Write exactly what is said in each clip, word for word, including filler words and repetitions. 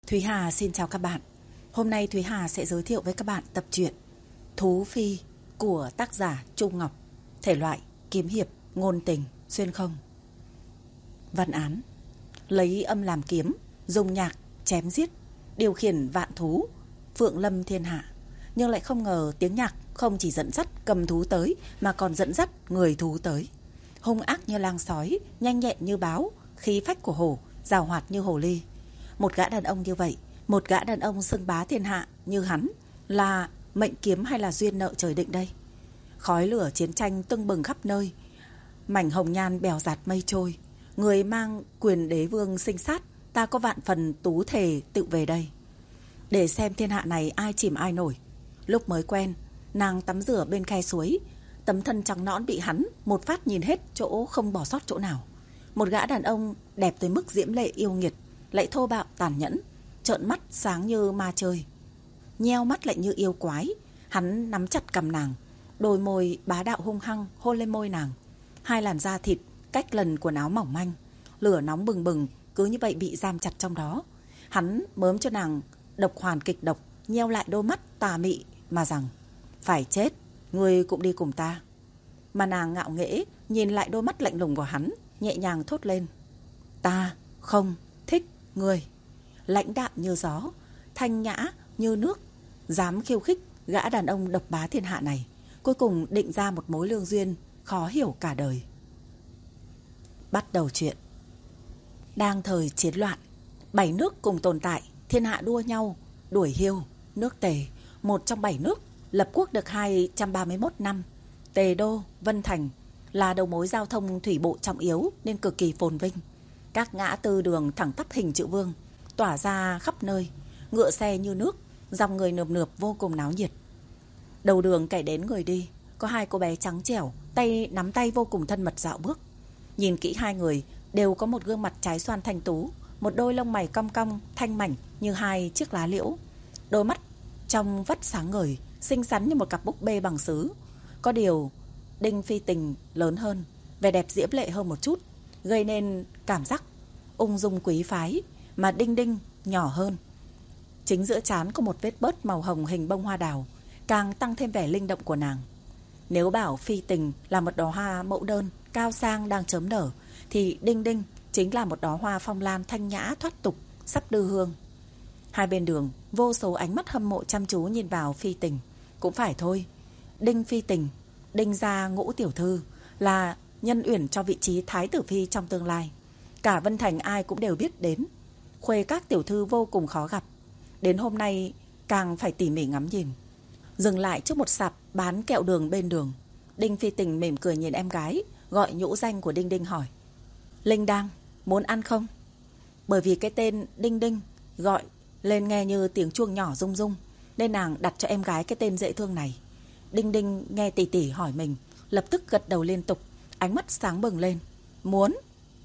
Thúy Hà xin chào các bạn. Hôm nay Thúy Hà sẽ giới thiệu với các bạn tập truyện Thú Phi của tác giả Trung Ngọc, thể loại kiếm hiệp, ngôn tình, xuyên không. Văn án: lấy âm làm kiếm, dùng nhạc chém giết, điều khiển vạn thú, phượng lâm thiên hạ. Nhưng lại không ngờ tiếng nhạc không chỉ dẫn dắt cầm thú tới mà còn dẫn dắt người thú tới. Hung ác như lang sói, nhanh nhẹn như báo, khí phách của hổ, giàu hoạt như hồ ly. Một gã đàn ông như vậy, một gã đàn ông xưng bá thiên hạ như hắn, là mệnh kiếm hay là duyên nợ trời định đây? Khói lửa chiến tranh tưng bừng khắp nơi, mảnh hồng nhan bèo dạt mây trôi. Người mang quyền đế vương sinh sát, ta có vạn phần tú thề tự về đây, để xem thiên hạ này ai chìm ai nổi. Lúc mới quen, nàng tắm rửa bên khe suối, tấm thân trắng nõn bị hắn một phát nhìn hết chỗ, không bỏ sót chỗ nào. Một gã đàn ông đẹp tới mức diễm lệ yêu nghiệt, lại thô bạo tàn nhẫn, trợn mắt sáng như ma chơi, nheo mắt lại như yêu quái. Hắn nắm chặt cằm nàng, đôi môi bá đạo hung hăng hôn lên môi nàng. Hai làn da thịt cách lần quần áo mỏng manh, lửa nóng bừng bừng cứ như vậy bị giam chặt trong đó. Hắn mớm cho nàng độc hoàn kịch độc, nheo lại đôi mắt tà mị mà rằng: phải chết, ngươi cũng đi cùng ta. Mà nàng ngạo nghễ nhìn lại đôi mắt lạnh lùng của hắn, nhẹ nhàng thốt lên: ta không thích ngươi. Lãnh đạm như gió, thanh nhã như nước, dám khiêu khích gã đàn ông độc bá thiên hạ này, cuối cùng định ra một mối lương duyên khó hiểu cả đời. Bắt đầu chuyện. Đang thời chiến loạn, bảy nước cùng tồn tại, thiên hạ đua nhau đuổi hiêu. Nước Tề, một trong bảy nước lập quốc được hai trăm ba mươi mốt năm, Tề đô Vân Thành là đầu mối giao thông thủy bộ trọng yếu nên cực kỳ phồn vinh. Các ngã tư đường thẳng tắp hình chữ vương tỏa ra khắp nơi, ngựa xe như nước, dòng người nườm nượp vô cùng náo nhiệt. Đầu đường kẻ đến người đi, có hai cô bé trắng trẻo, tay nắm tay vô cùng thân mật dạo bước. Nhìn kỹ hai người đều có một gương mặt trái xoan thanh tú, một đôi lông mày cong cong thanh mảnh như hai chiếc lá liễu, đôi mắt trong vắt sáng ngời, xinh xắn như một cặp búp bê bằng sứ. Có điều Đinh Phi Tình lớn hơn, vẻ đẹp diễm lệ hơn một chút, gây nên cảm giác ung dung quý phái, mà Đinh Đinh nhỏ hơn. Chính giữa trán có một vết bớt màu hồng hình bông hoa đào, càng tăng thêm vẻ linh động của nàng. Nếu bảo Phi Tình là một đóa hoa mẫu đơn cao sang đang chớm nở, thì Đinh Đinh chính là một đóa hoa phong lan thanh nhã thoát tục, sắp đưa hương. Hai bên đường vô số ánh mắt hâm mộ chăm chú nhìn vào Phi Tình. Cũng phải thôi, Đinh Phi Tình, Đinh gia ngũ tiểu thư, là nhân uyển cho vị trí thái tử phi trong tương lai. Cả Vân Thành ai cũng đều biết đến, khuê các tiểu thư vô cùng khó gặp. Đến hôm nay càng phải tỉ mỉ ngắm nhìn. Dừng lại trước một sạp bán kẹo đường bên đường, Đinh Phi Tình mỉm cười nhìn em gái, gọi nhũ danh của Đinh Đinh hỏi: Linh Đang, muốn ăn không? Bởi vì cái tên Đinh Đinh gọi lên nghe như tiếng chuông nhỏ rung rung, nên nàng đặt cho em gái cái tên dễ thương này. Đinh Đinh nghe tỷ tỷ hỏi mình, lập tức gật đầu liên tục, ánh mắt sáng bừng lên. Muốn.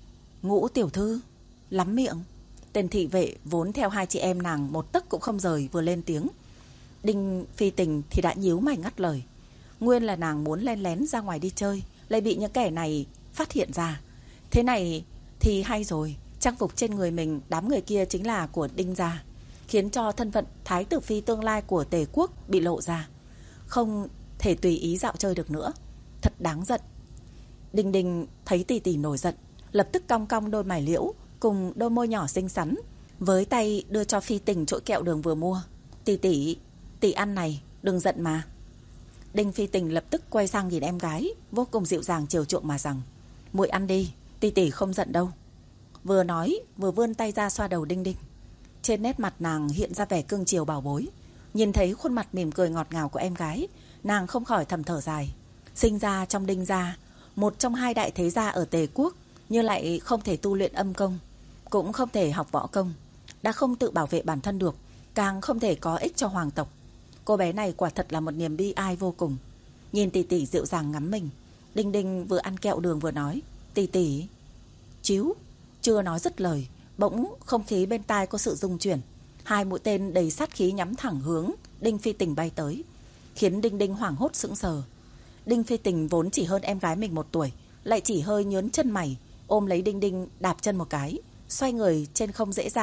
Ngũ tiểu thư, lắm miệng. Tên thị vệ vốn theo hai chị em nàng một tấc cũng không rời vừa lên tiếng. Đinh Phi Tình thì đã nhíu mày ngắt lời. Nguyên là nàng muốn len lén ra ngoài đi chơi, lại bị những kẻ này phát hiện ra. Thế này thì hay rồi, trang phục trên người mình đám người kia chính là của Đinh gia, khiến cho thân phận thái tử phi tương lai của Tề quốc bị lộ ra, không thể tùy ý dạo chơi được nữa. Thật đáng giận. Đinh Đinh thấy tỷ tỷ nổi giận, lập tức cong cong đôi mày liễu cùng đôi môi nhỏ xinh xắn, với tay đưa cho Phi Tình chỗ kẹo đường vừa mua. Tỷ tỷ, tỷ ăn này, đừng giận mà. Đinh Phi Tình lập tức quay sang nhìn em gái, vô cùng dịu dàng chiều chuộng mà rằng: muội ăn đi, tỷ tỷ không giận đâu. Vừa nói vừa vươn tay ra xoa đầu Đinh Đinh. Trên nét mặt nàng hiện ra vẻ cưng chiều bảo bối. Nhìn thấy khuôn mặt mỉm cười ngọt ngào của em gái, nàng không khỏi thầm thở dài. Sinh ra trong Đinh gia, một trong hai đại thế gia ở Tề quốc, nhưng lại không thể tu luyện âm công, cũng không thể học võ công, đã không tự bảo vệ bản thân được, càng không thể có ích cho hoàng tộc. Cô bé này quả thật là một niềm bi ai vô cùng. Nhìn tỷ tỷ dịu dàng ngắm mình, Đinh Đinh vừa ăn kẹo đường vừa nói: tỷ tỷ. Chíu. Chưa nói dứt lời, bỗng không khí bên tai có sự rung chuyển. Hai mũi tên đầy sát khí nhắm thẳng hướng Đinh Phi Tình bay tới, khiến Đinh Đinh hoảng hốt sững sờ. Đinh Phi Tình vốn chỉ hơn em gái mình một tuổi, lại chỉ hơi nhớn chân mày, ôm lấy Đinh Đinh đạp chân một cái, xoay người trên không dễ dàng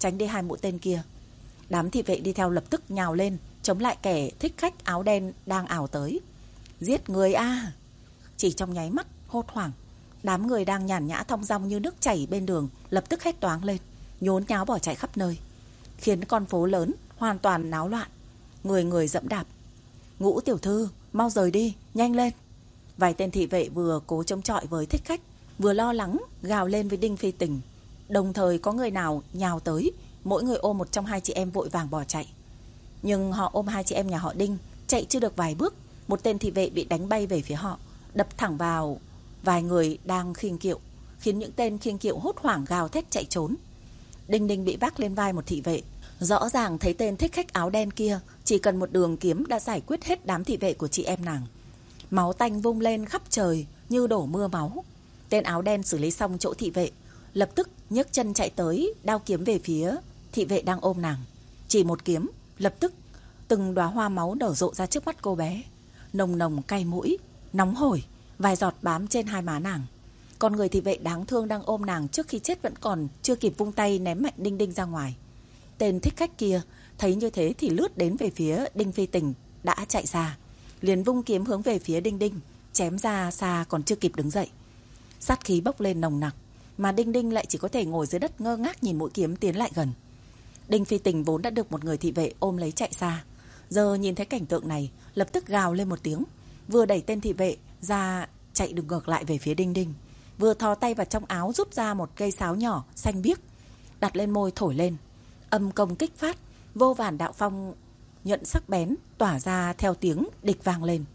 tránh đi hai mũi tên kia. Đám thị vệ đi theo lập tức nhào lên, chống lại kẻ thích khách áo đen đang ảo tới. Giết người a! Chỉ trong nháy mắt, hốt hoảng, đám người đang nhàn nhã thong dong như nước chảy bên đường lập tức hét toáng lên, nhốn nháo bỏ chạy khắp nơi, khiến con phố lớn hoàn toàn náo loạn. Người người dẫm đạp. Ngũ tiểu thư, mau rời đi, nhanh lên! Vài tên thị vệ vừa cố chống chọi với thích khách, vừa lo lắng gào lên với Đinh Phi Tình. Đồng thời có người nào nhào tới, mỗi người ôm một trong hai chị em vội vàng bỏ chạy. Nhưng họ ôm hai chị em nhà họ Đinh, chạy chưa được vài bước, một tên thị vệ bị đánh bay về phía họ, đập thẳng vào vài người đang khiêng kiệu, khiến những tên khiêng kiệu hốt hoảng gào thét chạy trốn. Đinh Đinh bị vác lên vai một thị vệ, rõ ràng thấy tên thích khách áo đen kia chỉ cần một đường kiếm đã giải quyết hết đám thị vệ của chị em nàng. Máu tanh vung lên khắp trời như đổ mưa máu. Tên áo đen xử lý xong chỗ thị vệ, lập tức nhấc chân chạy tới, đao kiếm về phía thị vệ đang ôm nàng. Chỉ một kiếm, lập tức từng đóa hoa máu nở rộ ra trước mắt cô bé, nồng nồng cay mũi, nóng hổi, vài giọt bám trên hai má nàng. Còn người thị vệ đáng thương đang ôm nàng trước khi chết vẫn còn chưa kịp vung tay ném mạnh Đinh Đinh ra ngoài. Tên thích khách kia thấy như thế thì lướt đến về phía Đinh Phi Tình đã chạy ra, liền vung kiếm hướng về phía Đinh Đinh, chém ra xa còn chưa kịp đứng dậy. Sát khí bốc lên nồng nặc, mà Đinh Đinh lại chỉ có thể ngồi dưới đất ngơ ngác nhìn mũi kiếm tiến lại gần. Đinh Phi Tình vốn đã được một người thị vệ ôm lấy chạy xa, giờ nhìn thấy cảnh tượng này lập tức gào lên một tiếng, vừa đẩy tên thị vệ ra chạy được ngược lại về phía Đinh Đinh, vừa thò tay vào trong áo rút ra một cây sáo nhỏ xanh biếc, đặt lên môi thổi lên. Âm công kích phát, vô vàn đạo phong nhận sắc bén tỏa ra theo tiếng địch vang lên,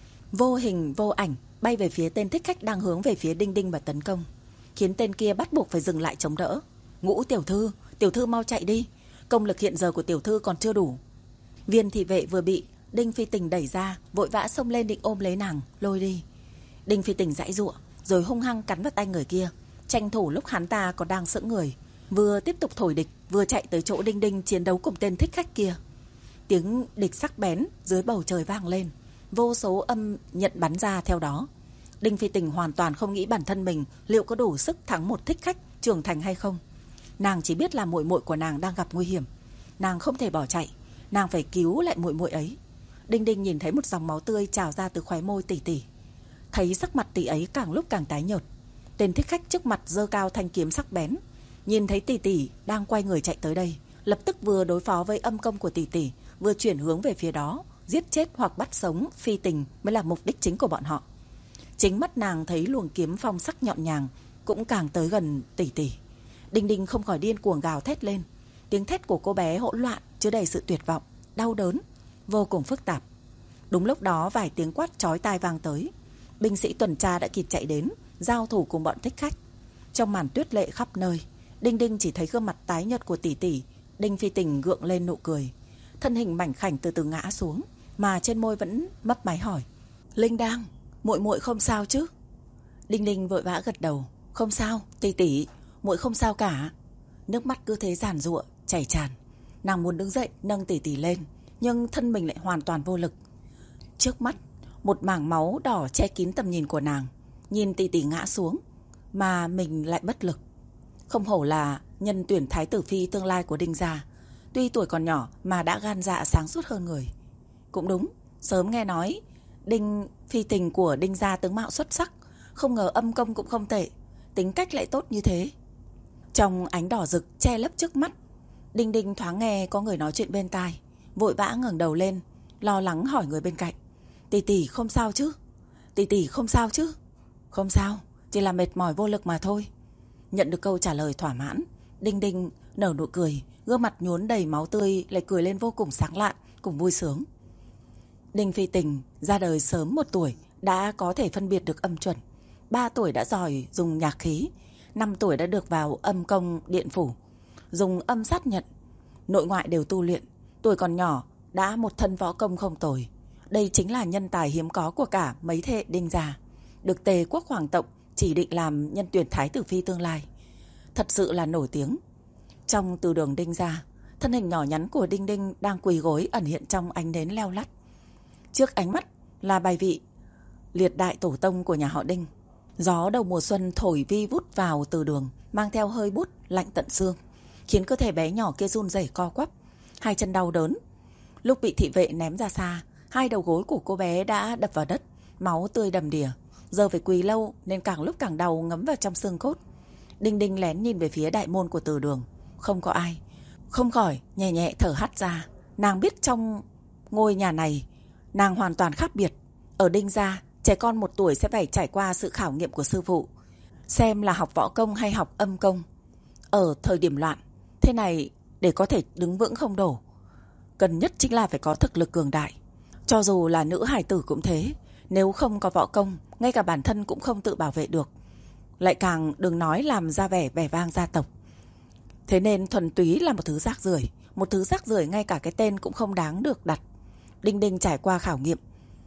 vô hình vô ảnh bay về phía tên thích khách đang hướng về phía Đinh Đinh và tấn công, khiến tên kia bắt buộc phải dừng lại chống đỡ. Ngũ tiểu thư, tiểu thư mau chạy đi, công lực hiện giờ của tiểu thư còn chưa đủ. Viên thị vệ vừa bị Đinh Phi Tình đẩy ra, vội vã xông lên định ôm lấy nàng lôi đi. Đinh Phi Tình giãy giụa rồi hung hăng cắn vào tay người kia, tranh thủ lúc hắn ta còn đang sững người, vừa tiếp tục thổi địch, vừa chạy tới chỗ Đinh Đinh chiến đấu cùng tên thích khách kia. Tiếng địch sắc bén dưới bầu trời vang lên, vô số âm nhận bắn ra theo đó. Đinh Phi Tình hoàn toàn không nghĩ bản thân mình liệu có đủ sức thắng một thích khách trưởng thành hay không. Nàng chỉ biết là muội muội của nàng đang gặp nguy hiểm, nàng không thể bỏ chạy, nàng phải cứu lại muội muội ấy. Đinh Đinh nhìn thấy một dòng máu tươi trào ra từ khóe môi tỷ tỷ, thấy sắc mặt tỷ ấy càng lúc càng tái nhợt. Tên thích khách trước mặt giơ cao thanh kiếm sắc bén, nhìn thấy tỷ tỷ đang quay người chạy tới đây, lập tức vừa đối phó với âm công của tỷ tỷ, vừa chuyển hướng về phía đó, giết chết hoặc bắt sống Phi Tình mới là mục đích chính của bọn họ. Chính mắt nàng thấy luồng kiếm phong sắc nhọn nhàng cũng càng tới gần tỷ tỷ. Đinh Đinh không khỏi điên cuồng gào thét lên. Tiếng thét của cô bé hỗn loạn chứa đầy sự tuyệt vọng, đau đớn, vô cùng phức tạp. Đúng lúc đó vài tiếng quát chói tai vang tới. Binh sĩ tuần tra đã kịp chạy đến, giao thủ cùng bọn thích khách. Trong màn tuyết lệ khắp nơi, Đinh Đinh chỉ thấy gương mặt tái nhợt của tỷ tỷ. Đinh Phi Tình gượng lên nụ cười, thân hình mảnh khảnh từ từ ngã xuống, mà trên môi vẫn mấp máy hỏi: Linh Đang, muội muội không sao chứ? Đinh Đinh vội vã gật đầu: Không sao, tỷ tỷ, muội không sao cả. Nước mắt cứ thế giàn giụa chảy tràn. Nàng muốn đứng dậy nâng tỷ tỷ lên, nhưng thân mình lại hoàn toàn vô lực. Trước mắt một mảng máu đỏ che kín tầm nhìn của nàng. Nhìn tỷ tỷ ngã xuống mà mình lại bất lực. Không hổ là nhân tuyển thái tử phi tương lai của Đinh gia, tuy tuổi còn nhỏ mà đã gan dạ sáng suốt hơn người. Cũng đúng, sớm nghe nói Đinh Phi Tình của Đinh gia tướng mạo xuất sắc, không ngờ âm công cũng không tệ, tính cách lại tốt như thế. Trong ánh đỏ rực che lấp trước mắt, Đinh Đinh thoáng nghe có người nói chuyện bên tai, vội vã ngẩng đầu lên, lo lắng hỏi người bên cạnh: Tỷ tỷ không sao chứ? Tỷ tỷ không sao chứ? Không sao, chỉ là mệt mỏi vô lực mà thôi. Nhận được câu trả lời thỏa mãn, Đinh Đinh nở nụ cười, gương mặt nhuốm đầy máu tươi lại cười lên vô cùng sáng lạn cùng vui sướng. Đinh Phi Tình ra đời sớm một tuổi đã có thể phân biệt được âm chuẩn, ba tuổi đã giỏi dùng nhạc khí, năm tuổi đã được vào âm công điện phủ, dùng âm sát nhận, nội ngoại đều tu luyện, tuổi còn nhỏ đã một thân võ công không tồi. Đây chính là nhân tài hiếm có của cả mấy thế hệ Đinh gia, được Tề quốc hoàng tộc chỉ định làm nhân tuyển thái tử phi tương lai, thật sự là nổi tiếng. Trong từ đường Đinh gia, thân hình nhỏ nhắn của Đinh Đinh đang quỳ gối ẩn hiện trong ánh nến leo lắt. Trước ánh mắt là bài vị liệt đại tổ tông của nhà họ Đinh. Gió đầu mùa xuân thổi vi vút vào từ đường, mang theo hơi bút lạnh tận xương. khiến cơ thể bé nhỏ kia run rẩy co quắp, hai chân đau đớn. Lúc bị thị vệ ném ra xa, hai đầu gối của cô bé đã đập vào đất, máu tươi đầm đìa. Giờ phải quỳ lâu nên càng lúc càng đau ngấm vào trong xương cốt. Đinh Đinh lén nhìn về phía đại môn của từ đường, không có ai. Không khỏi nhẹ nhẹ thở hắt ra. Nàng biết trong ngôi nhà này nàng hoàn toàn khác biệt. Ở Đinh gia, trẻ con một tuổi sẽ phải trải qua sự khảo nghiệm của sư phụ, xem là học võ công hay học âm công. Ở thời điểm loạn thế này, để có thể đứng vững không đổ, cần nhất chính là phải có thực lực cường đại. Cho dù là nữ hài tử cũng thế, nếu không có võ công, ngay cả bản thân cũng không tự bảo vệ được, lại càng đừng nói làm ra vẻ vẻ vang gia tộc. Thế nên thuần túy là một thứ rác rưởi, một thứ rác rưởi ngay cả cái tên cũng không đáng được đặt. Đinh Đinh trải qua khảo nghiệm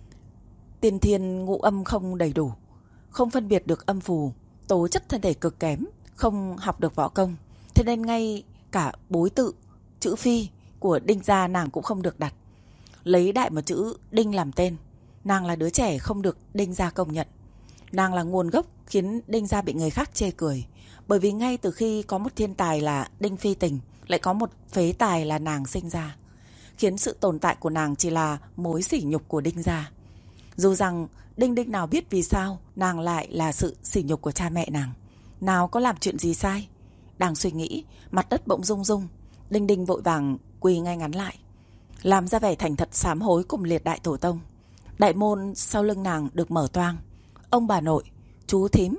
tiên thiên ngũ âm không đầy đủ, không phân biệt được âm phù, tố chất thân thể cực kém, không học được võ công. Thế nên ngay cả bối tự, chữ Phi của Đinh gia nàng cũng không được đặt. Lấy đại một chữ Đinh làm tên, nàng là đứa trẻ không được Đinh gia công nhận. Nàng là nguồn gốc khiến Đinh gia bị người khác chê cười. Bởi vì ngay từ khi có một thiên tài là Đinh Phi Tình, lại có một phế tài là nàng sinh ra, khiến sự tồn tại của nàng chỉ là mối sỉ nhục của Đinh gia. Dù rằng Đinh Đinh nào biết vì sao nàng lại là sự sỉ nhục của cha mẹ nàng. Nào có làm chuyện gì sai. Đang suy nghĩ, mặt đất bỗng rung rung. Đinh Đinh vội vàng quỳ ngay ngắn lại, làm ra vẻ thành thật sám hối cùng liệt đại tổ tông. Đại môn sau lưng nàng được mở toang. Ông bà nội, chú thím,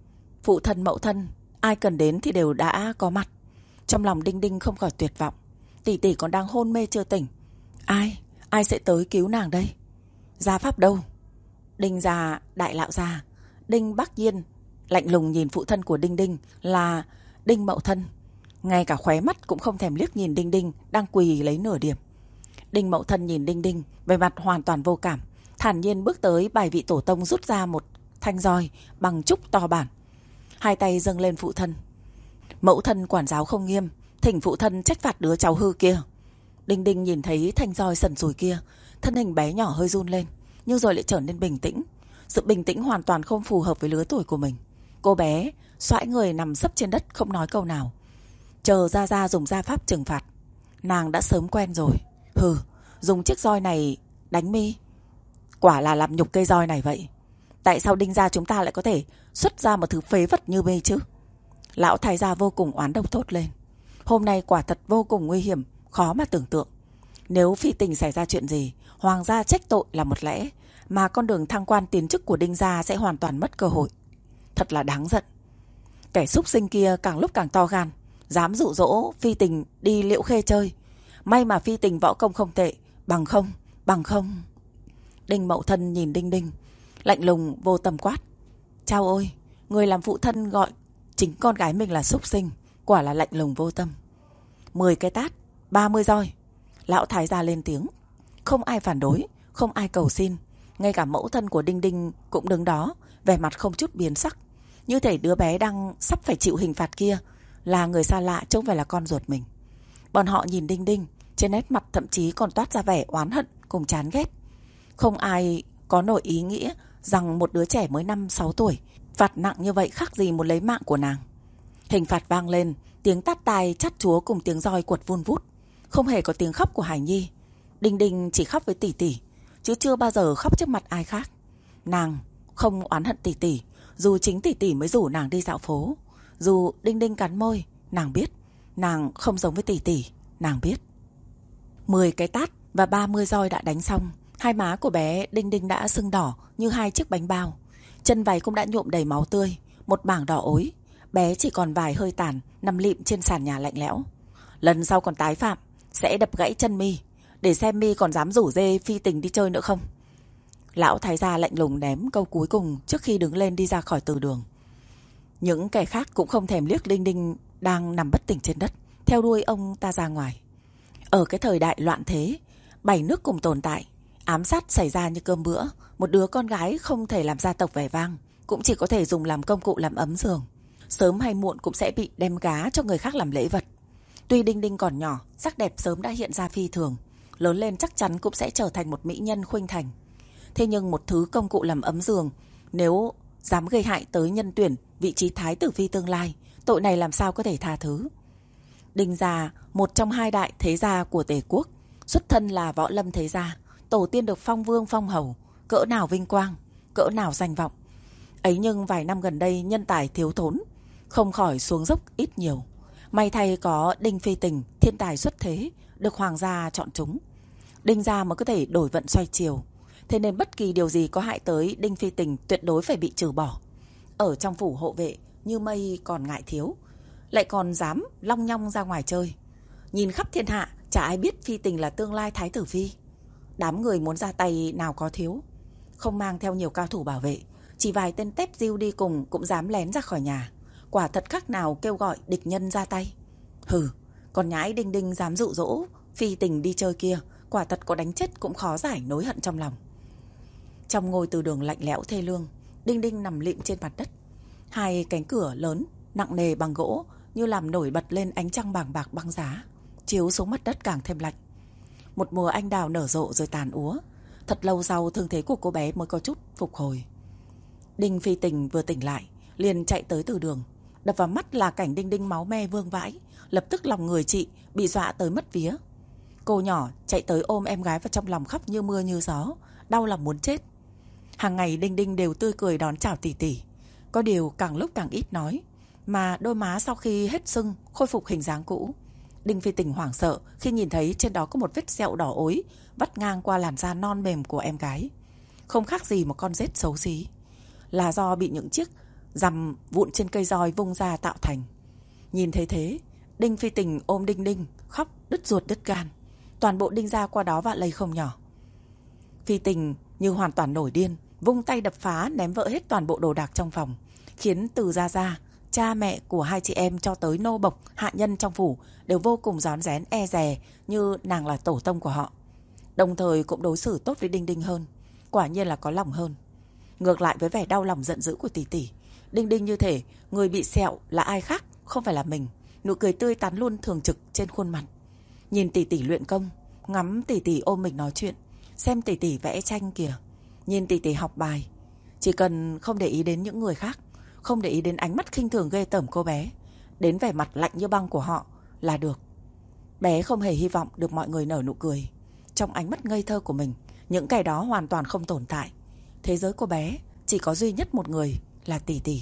phụ thân mẫu thân, ai cần đến thì đều đã có mặt. Trong lòng Đinh Đinh không khỏi tuyệt vọng. Tỷ tỷ còn đang hôn mê chưa tỉnh. Ai, ai sẽ tới cứu nàng đây? Gia Pháp đâu? Đinh gia, đại lão gia, Đinh Bắc Nhiên lạnh lùng nhìn phụ thân của Đinh Đinh là Đinh Mậu Thân, ngay cả khóe mắt cũng không thèm liếc nhìn Đinh Đinh đang quỳ lấy nửa điểm. Đinh Mậu Thân nhìn Đinh Đinh, về mặt hoàn toàn vô cảm, thản nhiên bước tới bài vị tổ tông, rút ra một thanh roi bằng trúc to bản, hai tay dâng lên phụ thân. Mẫu thân quản giáo không nghiêm, thỉnh phụ thân trách phạt đứa cháu hư kia. Đinh Đinh nhìn thấy thanh roi sần sùi kia, thân hình bé nhỏ hơi run lên, nhưng rồi lại trở nên bình tĩnh. Sự bình tĩnh hoàn toàn không phù hợp với lứa tuổi của mình. Cô bé xoãi người nằm sấp trên đất, không nói câu nào, chờ Gia Gia dùng gia pháp trừng phạt. Nàng đã sớm quen rồi. Hừ, dùng chiếc roi này đánh mi, quả là làm nhục cây roi này vậy. Tại sao Đinh gia chúng ta lại có thể xuất ra một thứ phế vật như mi chứ? Lão thái gia vô cùng oán độc thốt lên. Hôm nay quả thật vô cùng nguy hiểm, khó mà tưởng tượng. Nếu Phi Tình xảy ra chuyện gì, hoàng gia trách tội là một lẽ, mà con đường thăng quan tiến chức của Đinh gia sẽ hoàn toàn mất cơ hội. Thật là đáng giận. Kẻ súc sinh kia càng lúc càng to gan, dám dụ dỗ Phi Tình đi Liễu Khê chơi. May mà Phi Tình võ công không tệ, bằng không, bằng không. Đinh Mậu Thân nhìn Đinh Đinh, lạnh lùng vô tâm quát. Chao ôi, người làm phụ thân gọi chính con gái mình là súc sinh, quả là lạnh lùng vô tâm. Mười cái tát, ba mươi roi. Lão thái gia lên tiếng. Không ai phản đối, không ai cầu xin. Ngay cả mẫu thân của Đinh Đinh cũng đứng đó, vẻ mặt không chút biến sắc, như thể đứa bé đang sắp phải chịu hình phạt kia là người xa lạ chứ không phải là con ruột mình. Bọn họ nhìn Đinh Đinh, trên nét mặt thậm chí còn toát ra vẻ oán hận cùng chán ghét. Không ai có nổi ý nghĩa rằng một đứa trẻ mới năm sáu tuổi phạt nặng như vậy khác gì một lấy mạng của nàng. Hình phạt vang lên, tiếng tát tai chát chúa cùng tiếng roi quật vun vút, không hề có tiếng khóc của Hải Nhi. Đinh Đinh chỉ khóc với tỷ tỷ, chứ chưa bao giờ khóc trước mặt ai khác. Nàng không oán hận tỷ tỷ, dù chính tỷ tỷ mới rủ nàng đi dạo phố. Dù Đinh Đinh cắn môi, nàng biết nàng không giống với tỷ tỷ, nàng biết. Mười cái tát và ba mươi roi đã đánh xong, hai má của bé Đinh Đinh đã sưng đỏ như hai chiếc bánh bao, chân váy cũng đã nhuộm đầy máu tươi, một mảng đỏ ối. Bé chỉ còn vài hơi tàn, nằm lịm trên sàn nhà lạnh lẽo. Lần sau còn tái phạm, sẽ đập gãy chân mi, để xem mi còn dám rủ dê Phi Tình đi chơi nữa không. Lão thái gia lạnh lùng ném câu cuối cùng trước khi đứng lên đi ra khỏi từ đường. Những kẻ khác cũng không thèm liếc Đinh Đinh đang nằm bất tỉnh trên đất, theo đuôi ông ta ra ngoài. Ở cái thời đại loạn thế, bảy nước cùng tồn tại, ám sát xảy ra như cơm bữa. Một đứa con gái không thể làm gia tộc vẻ vang, cũng chỉ có thể dùng làm công cụ làm ấm giường. Sớm hay muộn cũng sẽ bị đem gá cho người khác làm lễ vật. Tuy Đinh Đinh còn nhỏ, sắc đẹp sớm đã hiện ra phi thường, lớn lên chắc chắn cũng sẽ trở thành một mỹ nhân khuynh thành. Thế nhưng một thứ công cụ làm ấm giường, nếu dám gây hại tới nhân tuyển vị trí thái tử phi tương lai, tội này làm sao có thể tha thứ. Đinh gia, một trong hai đại thế gia của Tề quốc, xuất thân là võ lâm thế gia, tổ tiên được phong vương phong hầu, cỡ nào vinh quang, cỡ nào danh vọng. Ấy nhưng vài năm gần đây nhân tài thiếu thốn, không khỏi xuống dốc ít nhiều. May thay có Đinh Phi Tình, thiên tài xuất thế, được hoàng gia chọn chúng. Đinh gia mới có thể đổi vận xoay chiều. Thế nên bất kỳ điều gì có hại tới Đinh Phi Tình tuyệt đối phải bị trừ bỏ. Ở trong phủ hộ vệ như mây còn ngại thiếu, lại còn dám long nhong ra ngoài chơi. Nhìn khắp thiên hạ, chả ai biết Phi Tình là tương lai thái tử phi. Đám người muốn ra tay nào có thiếu. Không mang theo nhiều cao thủ bảo vệ, chỉ vài tên tép diêu đi cùng cũng dám lén ra khỏi nhà. Quả thật khác nào kêu gọi địch nhân ra tay. Hừ, còn nhãi Đinh Đinh dám dụ dỗ Phi Tình đi chơi kia, quả thật có đánh chết cũng khó giải nỗi hận trong lòng. Trong ngôi từ đường lạnh lẽo thê lương, Đinh Đinh nằm lịm trên mặt đất. Hai cánh cửa lớn nặng nề bằng gỗ như làm nổi bật lên ánh trăng bàng bạc băng giá, chiếu xuống mặt đất càng thêm lạnh. Một mùa anh đào nở rộ rồi tàn úa. Thật lâu sau thương thế của cô bé mới có chút phục hồi. Đinh Phi Tình vừa tỉnh lại liền chạy tới từ đường. Đập vào mắt là cảnh Đinh Đinh máu me vương vãi. Lập tức lòng người chị bị dọa tới mất vía. Cô nhỏ chạy tới ôm em gái vào trong lòng khóc như mưa như gió, đau lòng muốn chết. Hàng ngày Đinh Đinh đều tươi cười đón chào tỷ tỷ, có điều càng lúc càng ít nói, mà đôi má sau khi hết sưng khôi phục hình dáng cũ. Đinh Phi Tình hoảng sợ khi nhìn thấy trên đó có một vết sẹo đỏ ối vắt ngang qua làn da non mềm của em gái, không khác gì một con rết xấu xí, là do bị những chiếc rằm vụn trên cây roi vung ra tạo thành. Nhìn thấy thế, Đinh Phi Tình ôm Đinh Đinh khóc đứt ruột đứt gan. Toàn bộ Đinh gia qua đó vạ lây không nhỏ. Phi Tình như hoàn toàn nổi điên, vung tay đập phá ném vỡ hết toàn bộ đồ đạc trong phòng, khiến từ gia gia, cha mẹ của hai chị em cho tới nô bộc, hạ nhân trong phủ đều vô cùng rón rén e dè như nàng là tổ tông của họ. Đồng thời cũng đối xử tốt với Đinh Đinh hơn, quả nhiên là có lòng hơn. Ngược lại với vẻ đau lòng giận dữ của tỷ tỷ, Đinh Đinh như thể người bị sẹo là ai khác không phải là mình, nụ cười tươi tắn luôn thường trực trên khuôn mặt. Nhìn tỷ tỷ luyện công, ngắm tỷ tỷ ôm mình nói chuyện, xem tỷ tỷ vẽ tranh kìa, nhìn tỷ tỷ học bài, chỉ cần không để ý đến những người khác, không để ý đến ánh mắt khinh thường ghê tởm cô bé, đến vẻ mặt lạnh như băng của họ là được. Bé không hề hy vọng được mọi người nở nụ cười. Trong ánh mắt ngây thơ của mình, những cái đó hoàn toàn không tồn tại. Thế giới của bé chỉ có duy nhất một người là tỷ tỷ.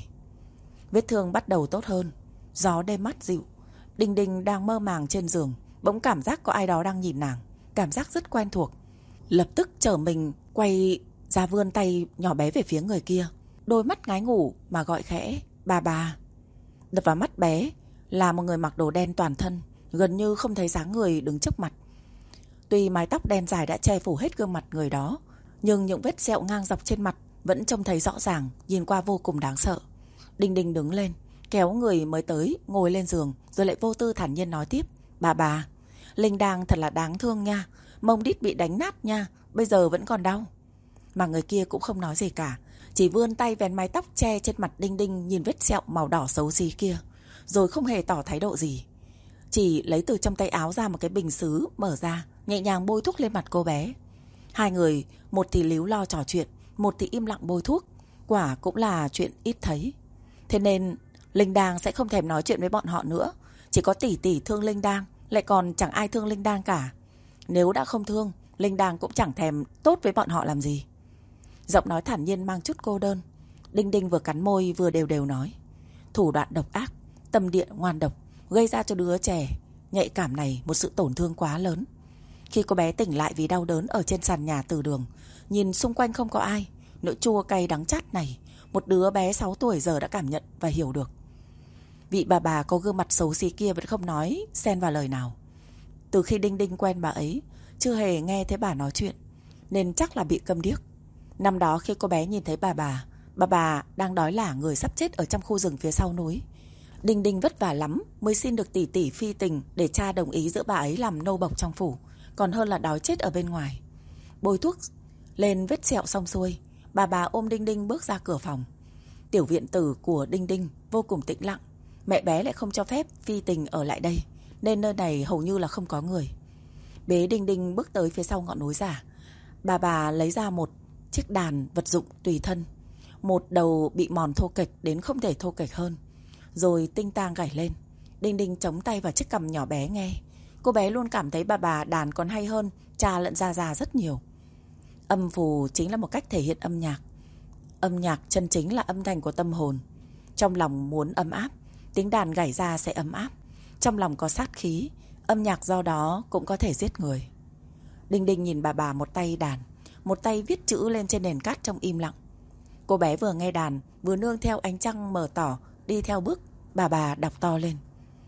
Vết thương bắt đầu tốt hơn, gió đêm mát dịu. Đinh Đinh đang mơ màng trên giường, bỗng cảm giác có ai đó đang nhìn nàng, cảm giác rất quen thuộc. Lập tức trở mình quay ra vươn tay nhỏ bé về phía người kia, đôi mắt ngái ngủ mà gọi khẽ bà bà. Đập vào mắt bé là một người mặc đồ đen toàn thân, gần như không thấy dáng người đứng trước mặt. Tuy mái tóc đen dài đã che phủ hết gương mặt người đó, nhưng những vết sẹo ngang dọc trên mặt vẫn trông thấy rõ ràng, nhìn qua vô cùng đáng sợ. Đinh Đinh đứng lên, kéo người mới tới ngồi lên giường, rồi lại vô tư thản nhiên nói tiếp: Bà bà, Linh đang thật là đáng thương nha, mông đít bị đánh nát nha, bây giờ vẫn còn đau. Mà người kia cũng không nói gì cả, chỉ vươn tay vén mái tóc che trên mặt Đinh Đinh nhìn vết sẹo màu đỏ xấu xí kia, rồi không hề tỏ thái độ gì. Chỉ lấy từ trong tay áo ra một cái bình sứ mở ra, nhẹ nhàng bôi thuốc lên mặt cô bé. Hai người, một thì líu lo trò chuyện, một thì im lặng bôi thuốc, quả cũng là chuyện ít thấy. Thế nên Linh Đang sẽ không thèm nói chuyện với bọn họ nữa. Chỉ có tỷ tỷ thương Linh Đang, lại còn chẳng ai thương Linh Đang cả. Nếu đã không thương, Linh Đang cũng chẳng thèm tốt với bọn họ làm gì. Giọng nói thản nhiên mang chút cô đơn. Đinh Đinh vừa cắn môi vừa đều đều nói: thủ đoạn độc ác, tâm địa ngoan độc, gây ra cho đứa trẻ nhạy cảm này một sự tổn thương quá lớn. Khi cô bé tỉnh lại vì đau đớn ở trên sàn nhà từ đường, nhìn xung quanh không có ai, nỗi chua cay đắng chát này một đứa bé sáu tuổi giờ đã cảm nhận và hiểu được. Vị bà bà có gương mặt xấu xí kia vẫn không nói xen vào lời nào. Từ khi Đinh Đinh quen bà ấy, chưa hề nghe thấy bà nói chuyện, nên chắc là bị câm điếc. Năm đó khi cô bé nhìn thấy bà bà, bà bà đang đói lả người sắp chết ở trong khu rừng phía sau núi. Đinh Đinh vất vả lắm mới xin được tỷ tỷ Phi Tình để cha đồng ý giữ bà ấy làm nô bộc trong phủ, còn hơn là đói chết ở bên ngoài. Bôi thuốc lên vết sẹo xong xuôi, bà bà ôm Đinh Đinh bước ra cửa phòng. Tiểu viện tử của Đinh Đinh vô cùng tĩnh lặng. Mẹ bé lại không cho phép Phi Tình ở lại đây, nên nơi này hầu như là không có người. Bế Đinh Đinh bước tới phía sau ngọn núi giả. Bà bà lấy ra một chiếc đàn vật dụng tùy thân, một đầu bị mòn thô kệch đến không thể thô kệch hơn, rồi tinh tang gảy lên. Đinh Đinh chống tay vào chiếc cằm nhỏ bé nghe. Cô bé luôn cảm thấy bà bà đàn còn hay hơn cha lẫn Gia Gia rất nhiều. Âm phù chính là một cách thể hiện âm nhạc. Âm nhạc chân chính là âm thanh của tâm hồn. Trong lòng muốn ấm áp, tiếng đàn gảy ra sẽ ấm áp. Trong lòng có sát khí, âm nhạc do đó cũng có thể giết người. Đinh Đinh nhìn bà bà một tay đàn, một tay viết chữ lên trên nền cát trong im lặng. Cô bé vừa nghe đàn, vừa nương theo ánh trăng mờ tỏ, đi theo bước bà bà đọc to lên.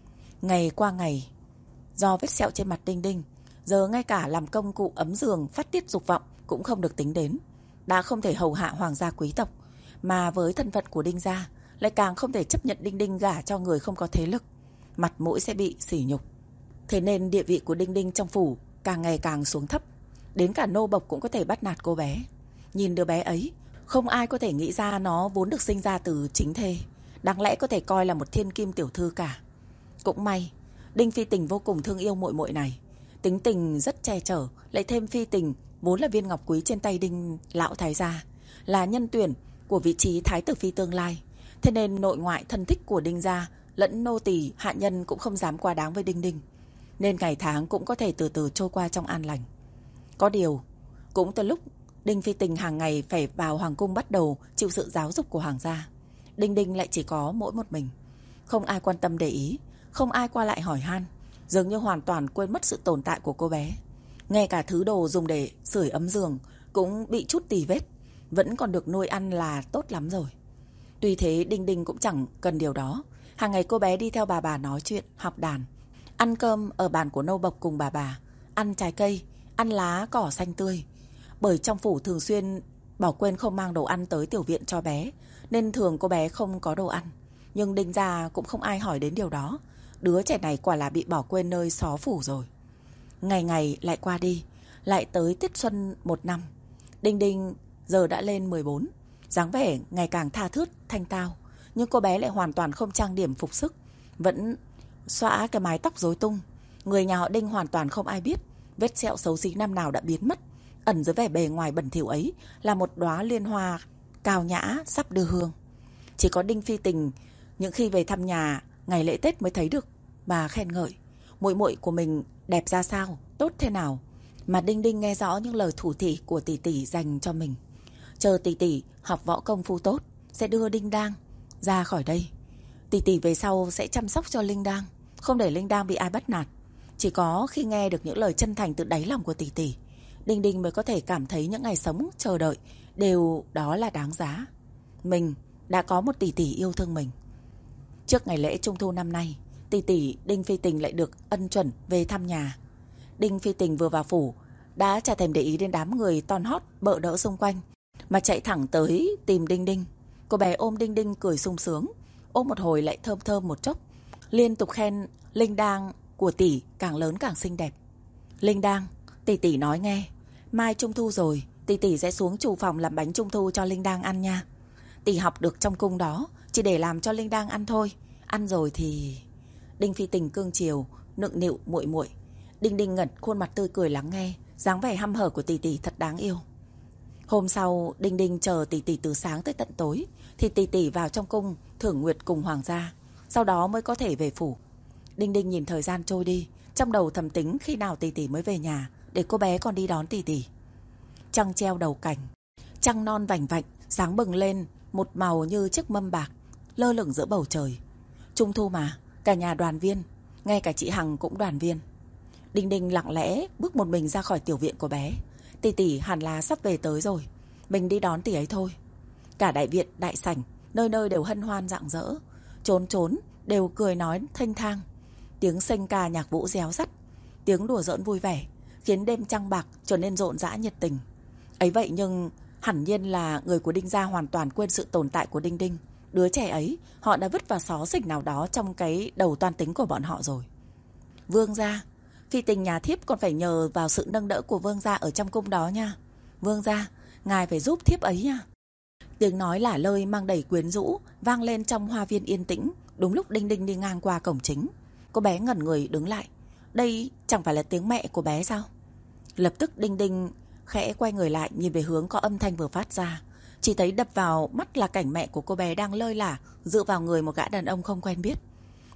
Ngày qua ngày, do vết sẹo trên mặt Đinh Đinh, giờ ngay cả làm công cụ ấm giường phát tiết dục vọng cũng không được tính đến. Đã không thể hầu hạ hoàng gia quý tộc, mà với thân phận của Đinh gia lại càng không thể chấp nhận Đinh Đinh gả cho người không có thế lực. Mặt mũi sẽ bị sỉ nhục. Thế nên địa vị của Đinh Đinh trong phủ càng ngày càng xuống thấp. Đến cả nô bộc cũng có thể bắt nạt cô bé. Nhìn đứa bé ấy, không ai có thể nghĩ ra nó vốn được sinh ra từ chính thê, đáng lẽ có thể coi là một thiên kim tiểu thư cả. Cũng may Đinh Phi Tình vô cùng thương yêu muội muội này, tính tình rất che chở, lại thêm Phi Tình vốn là viên ngọc quý trên tay Đinh lão thái gia, là nhân tuyển của vị trí thái tử phi tương lai. Thế nên nội ngoại thân thích của Đinh gia lẫn nô tỳ hạ nhân cũng không dám quá đáng với Đinh Đinh, nên ngày tháng cũng có thể từ từ trôi qua trong an lành. Có điều, cũng từ lúc Đinh Phi Tình hàng ngày phải vào hoàng cung bắt đầu chịu sự giáo dục của hoàng gia, Đinh Đinh lại chỉ có mỗi một mình. Không ai quan tâm để ý, không ai qua lại hỏi han, dường như hoàn toàn quên mất sự tồn tại của cô bé. Ngay cả thứ đồ dùng để sưởi ấm giường cũng bị chút tì vết, vẫn còn được nuôi ăn là tốt lắm rồi. Tuy thế Đinh Đinh cũng chẳng cần điều đó. Hàng ngày cô bé đi theo bà bà nói chuyện, học đàn, ăn cơm ở bàn của nô bộc cùng bà bà, ăn trái cây, ăn lá cỏ xanh tươi. Bởi trong phủ thường xuyên bỏ quên không mang đồ ăn tới tiểu viện cho bé, nên thường cô bé không có đồ ăn. Nhưng Đinh gia cũng không ai hỏi đến điều đó. Đứa trẻ này quả là bị bỏ quên nơi xó phủ rồi. Ngày ngày lại qua đi, lại tới tiết xuân một năm. Đinh Đinh giờ đã lên mười bốn, dáng vẻ ngày càng tha thướt, thanh tao. Nhưng cô bé lại hoàn toàn không trang điểm phục sức, vẫn xõa cái mái tóc rối tung. Người nhà họ Đinh hoàn toàn không ai biết vết sẹo xấu xí năm nào đã biến mất. Ẩn dưới vẻ bề ngoài bẩn thỉu ấy là một đóa liên hoa cao nhã sắp đưa hương. Chỉ có Đinh Phi Tình những khi về thăm nhà ngày lễ Tết mới thấy được bà khen ngợi muội muội của mình đẹp ra sao, tốt thế nào. Mà Đinh Đinh nghe rõ những lời thủ thỉ của tỷ tỷ dành cho mình. Chờ tỷ tỷ học võ công phu tốt, sẽ đưa Đinh Đang ra khỏi đây. Tỷ tỷ về sau sẽ chăm sóc cho Linh Đang, không để Linh Đang bị ai bắt nạt. Chỉ có khi nghe được những lời chân thành từ đáy lòng của tỷ tỷ, Đinh Đinh mới có thể cảm thấy những ngày sống chờ đợi đều đó là đáng giá. Mình đã có một tỷ tỷ yêu thương mình. Trước ngày lễ Trung thu năm nay, tỷ tỷ Đinh Phi Tình lại được ân chuẩn về thăm nhà. Đinh Phi Tình vừa vào phủ đã chả thèm để ý đến đám người ton hót bợ đỡ xung quanh, mà chạy thẳng tới tìm Đinh Đinh. Cô bé ôm Đinh Đinh cười sung sướng, ôm một hồi lại thơm thơm một chốc, liên tục khen Linh Đang của tỷ càng lớn càng xinh đẹp. Linh Đang, tỷ tỷ nói nghe, mai Trung thu rồi, tỷ tỷ sẽ xuống chủ phòng làm bánh Trung thu cho Linh Đang ăn nha. Tỷ học được trong cung đó, chỉ để làm cho Linh Đang ăn thôi. Ăn rồi thì... Đinh Phi Tình cương chiều, nựng nịu muội muội. Đinh Đinh ngẩn khuôn mặt tươi cười lắng nghe, dáng vẻ hăm hở của tỷ tỷ thật đáng yêu. Hôm sau, Đinh Đinh chờ tỷ tỷ từ sáng tới tận tối, thì tỷ tỷ vào trong cung thưởng nguyệt cùng hoàng gia, sau đó mới có thể về phủ. Đinh Đinh nhìn thời gian trôi đi, trong đầu thầm tính khi nào tỷ tỷ mới về nhà, để cô bé còn đi đón tỷ tỷ. Trăng treo đầu cảnh, trăng non vành vạnh, sáng bừng lên một màu như chiếc mâm bạc, lơ lửng giữa bầu trời. Trung thu mà, cả nhà đoàn viên, ngay cả chị Hằng cũng đoàn viên. Đinh Đinh lặng lẽ bước một mình ra khỏi tiểu viện của bé. Tỷ tỷ hẳn là sắp về tới rồi, mình đi đón tỷ ấy thôi. Cả đại viện, đại sảnh, nơi nơi đều hân hoan rạng rỡ, trốn trốn đều cười nói thênh thang. Tiếng sênh ca nhạc vũ réo rắt, tiếng đùa giỡn vui vẻ, khiến đêm trăng bạc trở nên rộn rã nhiệt tình. Ấy vậy nhưng hẳn nhiên là người của Đinh gia hoàn toàn quên sự tồn tại của Đinh Đinh. Đứa trẻ ấy họ đã vứt vào xó xỉnh nào đó trong cái đầu toan tính của bọn họ rồi. Vương gia, Phi Tình nhà thiếp còn phải nhờ vào sự nâng đỡ của vương gia ở trong cung đó nha. Vương gia, ngài phải giúp thiếp ấy nha. Tiếng nói lả lơi mang đầy quyến rũ vang lên trong hoa viên yên tĩnh. Đúng lúc Đinh Đinh đi ngang qua cổng chính, cô bé ngẩn người đứng lại. Đây chẳng phải là tiếng mẹ của bé sao? Lập tức Đinh Đinh khẽ quay người lại, nhìn về hướng có âm thanh vừa phát ra. Chỉ thấy đập vào mắt là cảnh mẹ của cô bé đang lơi lả dựa vào người một gã đàn ông không quen biết.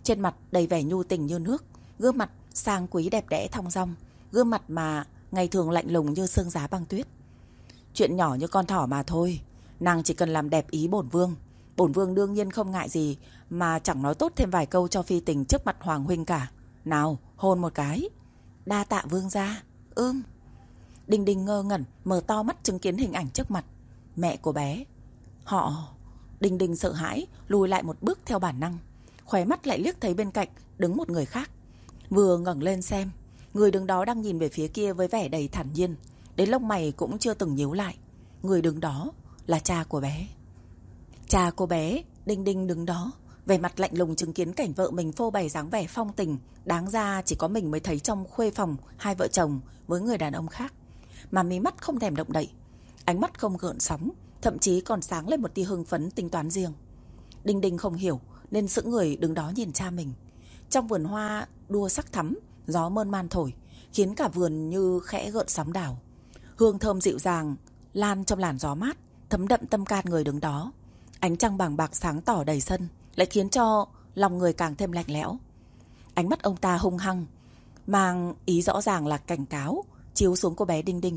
Trên mặt đầy vẻ nhu tình như nước, gương mặt sang quý đẹp đẽ thong dong, gương mặt mà ngày thường lạnh lùng như sương giá băng tuyết. Chuyện nhỏ như con thỏ mà thôi, nàng chỉ cần làm đẹp ý bổn vương. Bổn vương đương nhiên không ngại gì mà chẳng nói tốt thêm vài câu cho phi tình trước mặt hoàng huynh cả. Nào, hôn một cái. Đa tạ vương gia. Ưm. Đinh Đinh ngơ ngẩn mở to mắt chứng kiến hình ảnh trước mặt. Mẹ của bé. Họ. Đinh Đinh sợ hãi lùi lại một bước theo bản năng, khóe mắt lại liếc thấy bên cạnh đứng một người khác. Vừa ngẩng lên xem, người đứng đó đang nhìn về phía kia với vẻ đầy thản nhiên, đến lông mày cũng chưa từng nhíu lại. Người đứng đó là cha của bé. Cha cô bé. Đinh Đinh đứng đó, vẻ mặt lạnh lùng chứng kiến cảnh vợ mình phô bày dáng vẻ phong tình đáng ra chỉ có mình mới thấy trong khuê phòng hai vợ chồng với người đàn ông khác, mà mí mắt không thèm động đậy, ánh mắt không gợn sóng, thậm chí còn sáng lên một tia hưng phấn tính toán riêng. Đinh Đinh không hiểu nên sững người đứng đó nhìn cha mình. Trong vườn hoa đua sắc thắm, gió mơn man thổi, khiến cả vườn như khẽ gợn sóng đảo. Hương thơm dịu dàng lan trong làn gió mát, thấm đậm tâm can người đứng đó. Ánh trăng bàng bạc sáng tỏ đầy sân lại khiến cho lòng người càng thêm lạnh lẽo. Ánh mắt ông ta hung hăng, mang ý rõ ràng là cảnh cáo, chiếu xuống cô bé Đinh Đinh.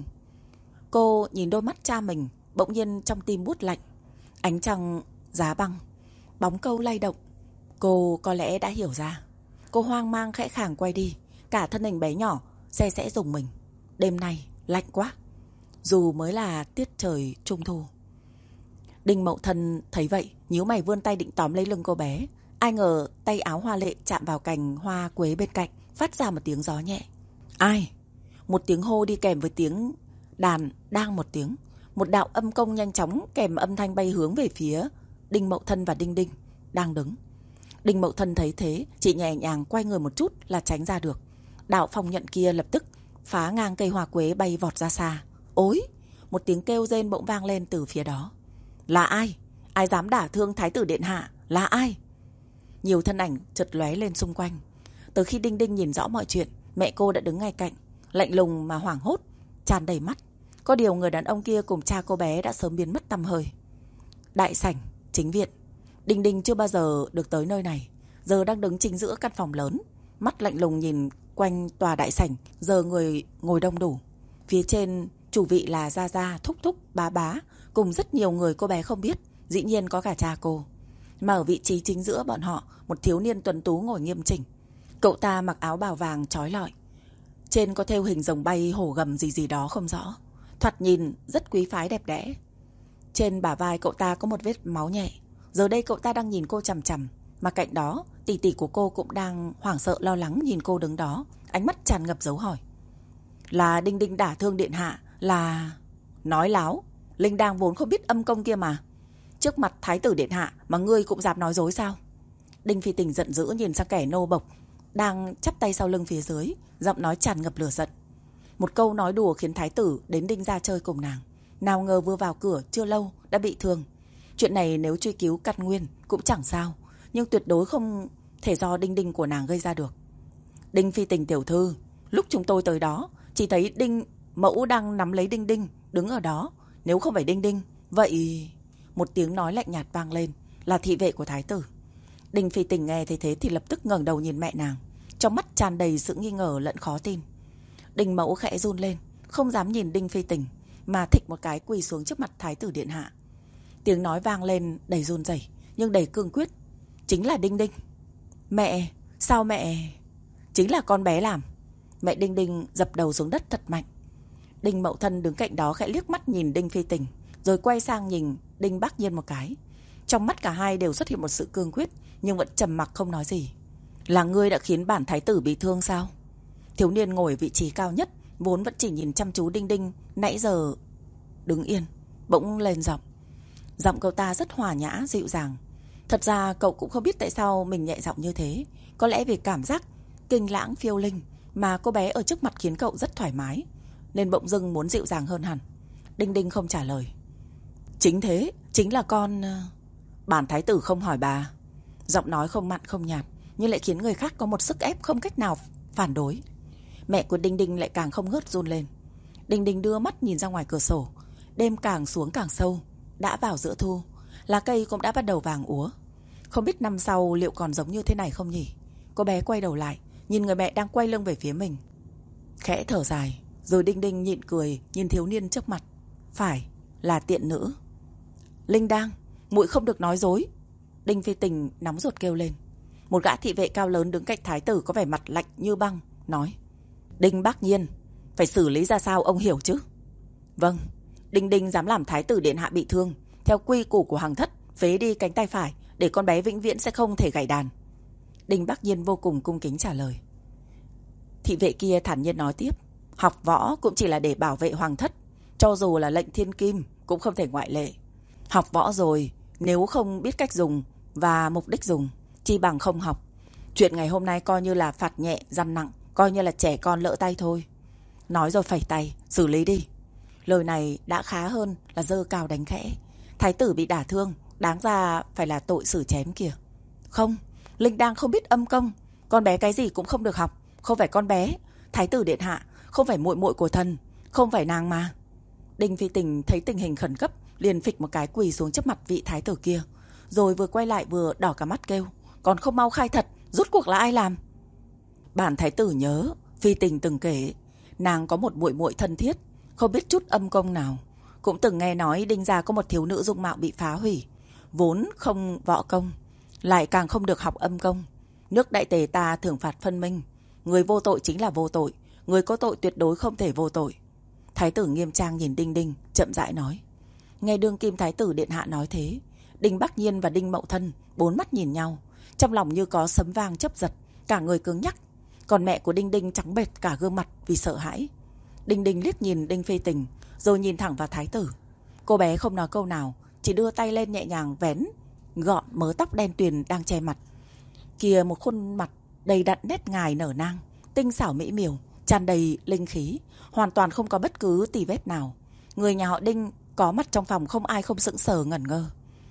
Cô nhìn đôi mắt cha mình, bỗng nhiên trong tim buốt lạnh. Ánh trăng giá băng, bóng câu lay động. Cô có lẽ đã hiểu ra. Cô hoang mang khẽ khàng quay đi, cả thân hình bé nhỏ xe sẽ rùng mình. Đêm nay lạnh quá, dù mới là tiết trời trung thu. Đinh Mậu Thân thấy vậy, nhíu mày vươn tay định tóm lấy lưng cô bé. Ai ngờ tay áo hoa lệ chạm vào cành hoa quế bên cạnh, phát ra một tiếng gió nhẹ. Ai? Một tiếng hô đi kèm với tiếng đàn đang một tiếng. Một đạo âm công nhanh chóng kèm âm thanh bay hướng về phía Đinh Mậu Thân và Đinh Đinh đang đứng. Đinh Mậu Thân thấy thế, chỉ nhẹ nhàng quay người một chút là tránh ra được. Đạo phong nhận kia lập tức phá ngang cây hoa quế bay vọt ra xa. Ối! Một tiếng kêu rên bỗng vang lên từ phía đó. Là ai? Ai dám đả thương thái tử điện hạ? Là ai? Nhiều thân ảnh chợt lóe lên xung quanh. Từ khi Đinh Đinh nhìn rõ mọi chuyện, mẹ cô đã đứng ngay cạnh, lạnh lùng mà hoảng hốt, tràn đầy mắt. Có điều người đàn ông kia cùng cha cô bé đã sớm biến mất tăm hơi. Đại sảnh, chính viện. Đinh Đinh chưa bao giờ được tới nơi này, giờ đang đứng chính giữa căn phòng lớn, mắt lạnh lùng nhìn quanh tòa đại sảnh, giờ người ngồi đông đủ. Phía trên chủ vị là Gia Gia, Thúc Thúc, Bá Bá, cùng rất nhiều người cô bé không biết, dĩ nhiên có cả cha cô. Mà ở vị trí chính giữa bọn họ, một thiếu niên tuấn tú ngồi nghiêm chỉnh. Cậu ta mặc áo bào vàng trói lọi, trên có thêu hình rồng bay hổ gầm gì gì đó không rõ, thoạt nhìn rất quý phái đẹp đẽ. Trên bả vai cậu ta có một vết máu nhẹ. Giờ đây cậu ta đang nhìn cô chằm chằm, mà cạnh đó tỷ tỷ của cô cũng đang hoảng sợ lo lắng nhìn cô đứng đó, ánh mắt tràn ngập dấu hỏi. Là Đinh Đinh đả thương điện hạ? Là... Nói láo, Linh đang vốn không biết âm công kia mà. Trước mặt thái tử điện hạ mà ngươi cũng dám nói dối sao? Đinh Phi Tình giận dữ nhìn sang kẻ nô bộc đang chắp tay sau lưng phía dưới, giọng nói tràn ngập lửa giận. Một câu nói đùa khiến thái tử đến Đinh ra chơi cùng nàng, nào ngờ vừa vào cửa chưa lâu đã bị thương. Chuyện này nếu truy cứu căn nguyên cũng chẳng sao, nhưng tuyệt đối không thể do Đinh Đinh của nàng gây ra được. Đinh Phi Tình tiểu thư, lúc chúng tôi tới đó chỉ thấy Đinh Mẫu đang nắm lấy Đinh Đinh đứng ở đó. Nếu không phải Đinh Đinh, vậy... Một tiếng nói lạnh nhạt vang lên, là thị vệ của thái tử. Đinh Phi Tình nghe thấy thế thì lập tức ngẩng đầu nhìn mẹ nàng, trong mắt tràn đầy sự nghi ngờ lẫn khó tin. Đinh Mẫu khẽ run lên, không dám nhìn Đinh Phi Tình, mà thịch một cái quỳ xuống trước mặt thái tử điện hạ. Tiếng nói vang lên đầy run rẩy nhưng đầy cương quyết. Chính là Đinh Đinh. Mẹ, sao mẹ... Chính là con bé làm. Mẹ Đinh Đinh dập đầu xuống đất thật mạnh. Đinh Mậu Thân đứng cạnh đó khẽ liếc mắt nhìn Đinh Phi Tình, rồi quay sang nhìn Đinh Bác Nhiên một cái. Trong mắt cả hai đều xuất hiện một sự cương quyết, nhưng vẫn trầm mặc không nói gì. Là ngươi đã khiến bản thái tử bị thương sao? Thiếu niên ngồi ở vị trí cao nhất, vốn vẫn chỉ nhìn chăm chú Đinh Đinh nãy giờ đứng yên, bỗng lên giọng. Giọng cậu ta rất hòa nhã, dịu dàng. Thật ra cậu cũng không biết tại sao mình nhẹ giọng như thế. Có lẽ vì cảm giác kinh lãng phiêu linh mà cô bé ở trước mặt khiến cậu rất thoải mái, nên bỗng dưng muốn dịu dàng hơn hẳn. Đinh Đinh không trả lời. Chính thế, chính là con... Bản thái tử không hỏi bà. Giọng nói không mặn không nhạt, nhưng lại khiến người khác có một sức ép không cách nào phản đối. Mẹ của Đinh Đinh lại càng không ngớt run lên. Đinh Đinh đưa mắt nhìn ra ngoài cửa sổ. Đêm càng xuống càng sâu, đã vào giữa thu, lá cây cũng đã bắt đầu vàng úa. Không biết năm sau liệu còn giống như thế này không nhỉ? Cô bé quay đầu lại, nhìn người mẹ đang quay lưng về phía mình, khẽ thở dài. Rồi Đinh Đinh nhịn cười nhìn thiếu niên trước mặt. Phải là tiện nữ. Linh Đang, muội không được nói dối. Đinh Phi Tình nóng ruột kêu lên. Một gã thị vệ cao lớn đứng cạnh thái tử có vẻ mặt lạnh như băng, nói: Đinh Bác Nhiên, phải xử lý ra sao ông hiểu chứ? Vâng. Đinh Đinh dám làm thái tử điện hạ bị thương, theo quy củ của Hoàng thất, phế đi cánh tay phải, để con bé vĩnh viễn sẽ không thể gảy đàn. Đinh Bác Nhiên vô cùng cung kính trả lời. Thị vệ kia thản nhiên nói tiếp: Học võ cũng chỉ là để bảo vệ Hoàng thất, cho dù là lệnh thiên kim cũng không thể ngoại lệ. Học võ rồi, nếu không biết cách dùng và mục đích dùng, chi bằng không học. Chuyện ngày hôm nay coi như là phạt nhẹ dằn nặng, coi như là trẻ con lỡ tay thôi. Nói rồi phẩy tay, xử lý đi. Lời này đã khá hơn là giơ cao đánh khẽ. Thái tử bị đả thương, đáng ra phải là tội xử chém kìa. Không, Linh Đang không biết âm công, con bé cái gì cũng không được học. Không phải con bé, thái tử điện hạ, không phải muội muội của thần, không phải nàng mà. Đinh Phi Tình thấy tình hình khẩn cấp, liền phịch một cái quỳ xuống trước mặt vị thái tử kia, rồi vừa quay lại vừa đỏ cả mắt kêu: Còn không mau khai thật, rốt cuộc là ai làm? Bản thái tử nhớ, Phi Tình từng kể, nàng có một muội muội thân thiết, không biết chút âm công nào. Cũng từng nghe nói Đinh gia có một thiếu nữ dung mạo bị phá hủy, vốn không võ công, lại càng không được học âm công. Nước đại tề ta thưởng phạt phân minh, người vô tội chính là vô tội, người có tội tuyệt đối không thể vô tội. Thái tử nghiêm trang nhìn Đinh Đinh, chậm rãi nói. Nghe đương kim thái tử điện hạ nói thế, Đinh Bác Nhiên và Đinh Mậu Thân bốn mắt nhìn nhau, trong lòng như có sấm vang chớp giật, cả người cứng nhắc. Còn mẹ của Đinh Đinh trắng bệch cả gương mặt vì sợ hãi. Đinh Đinh liếc nhìn Đinh Phi Tình, rồi nhìn thẳng vào thái tử. Cô bé không nói câu nào, chỉ đưa tay lên nhẹ nhàng vén gọn mớ tóc đen tuyền đang che mặt. Kìa, một khuôn mặt đầy đặn nét ngài nở nang, tinh xảo mỹ miều, tràn đầy linh khí, hoàn toàn không có bất cứ tì vết nào. Người nhà họ Đinh có mặt trong phòng không ai không sững sờ ngẩn ngơ.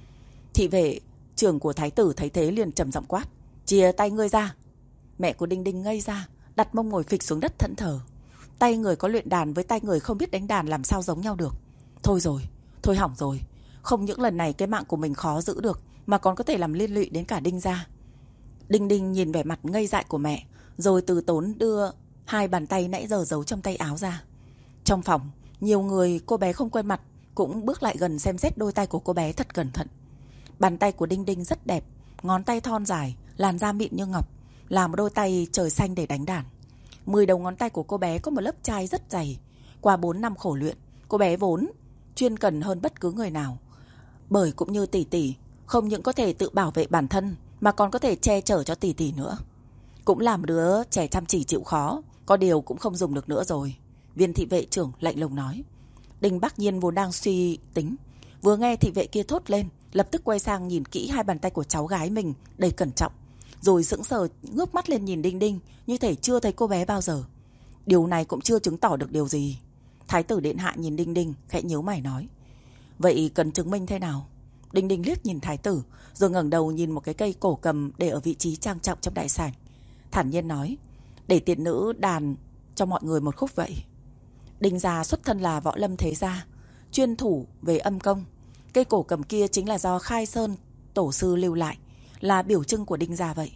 Thị vệ trưởng của thái tử thấy thế liền trầm giọng quát: Chia tay ngươi ra. Mẹ của Đinh Đinh ngây ra, đặt mông ngồi phịch xuống đất thẫn thờ. Tay người có luyện đàn với tay người không biết đánh đàn làm sao giống nhau được. Thôi rồi, thôi hỏng rồi. Không những lần này cái mạng của mình khó giữ được, mà còn có thể làm liên lụy đến cả Đinh gia. Đinh Đinh nhìn vẻ mặt ngây dại của mẹ, rồi từ tốn đưa hai bàn tay nãy giờ giấu trong tay áo ra. Trong phòng, nhiều người cô bé không quen mặt cũng bước lại gần xem xét đôi tay của cô bé thật cẩn thận. Bàn tay của Đinh Đinh rất đẹp, ngón tay thon dài, làn da mịn như ngọc, là một đôi tay trời xanh để đánh đàn. Mười đầu ngón tay của cô bé có một lớp chai rất dày. Qua bốn năm khổ luyện, cô bé vốn chuyên cần hơn bất cứ người nào. Bởi cũng như tỷ tỷ, không những có thể tự bảo vệ bản thân, mà còn có thể che chở cho tỷ tỷ nữa. Cũng là một đứa trẻ chăm chỉ chịu khó, có điều cũng không dùng được nữa rồi. Viên thị vệ trưởng lạnh lùng nói. Đinh Bác Nhiên vốn đang suy tính, vừa nghe thị vệ kia thốt lên, lập tức quay sang nhìn kỹ hai bàn tay của cháu gái mình đầy cẩn trọng, rồi sững sờ ngước mắt lên nhìn Đinh Đinh, như thể chưa thấy cô bé bao giờ. Điều này cũng chưa chứng tỏ được điều gì. Thái tử điện hạ nhìn Đinh Đinh, khẽ nhíu mày nói. Vậy cần chứng minh thế nào? Đinh Đinh liếc nhìn thái tử, rồi ngẩng đầu nhìn một cái cây cổ cầm để ở vị trí trang trọng trong đại sảnh, thản nhiên nói. Để tiện nữ đàn cho mọi người một khúc vậy. Đinh gia xuất thân là võ lâm thế gia, chuyên thủ về âm công. Cây cổ cầm kia chính là do Khai Sơn tổ sư lưu lại, là biểu trưng của Đinh gia vậy.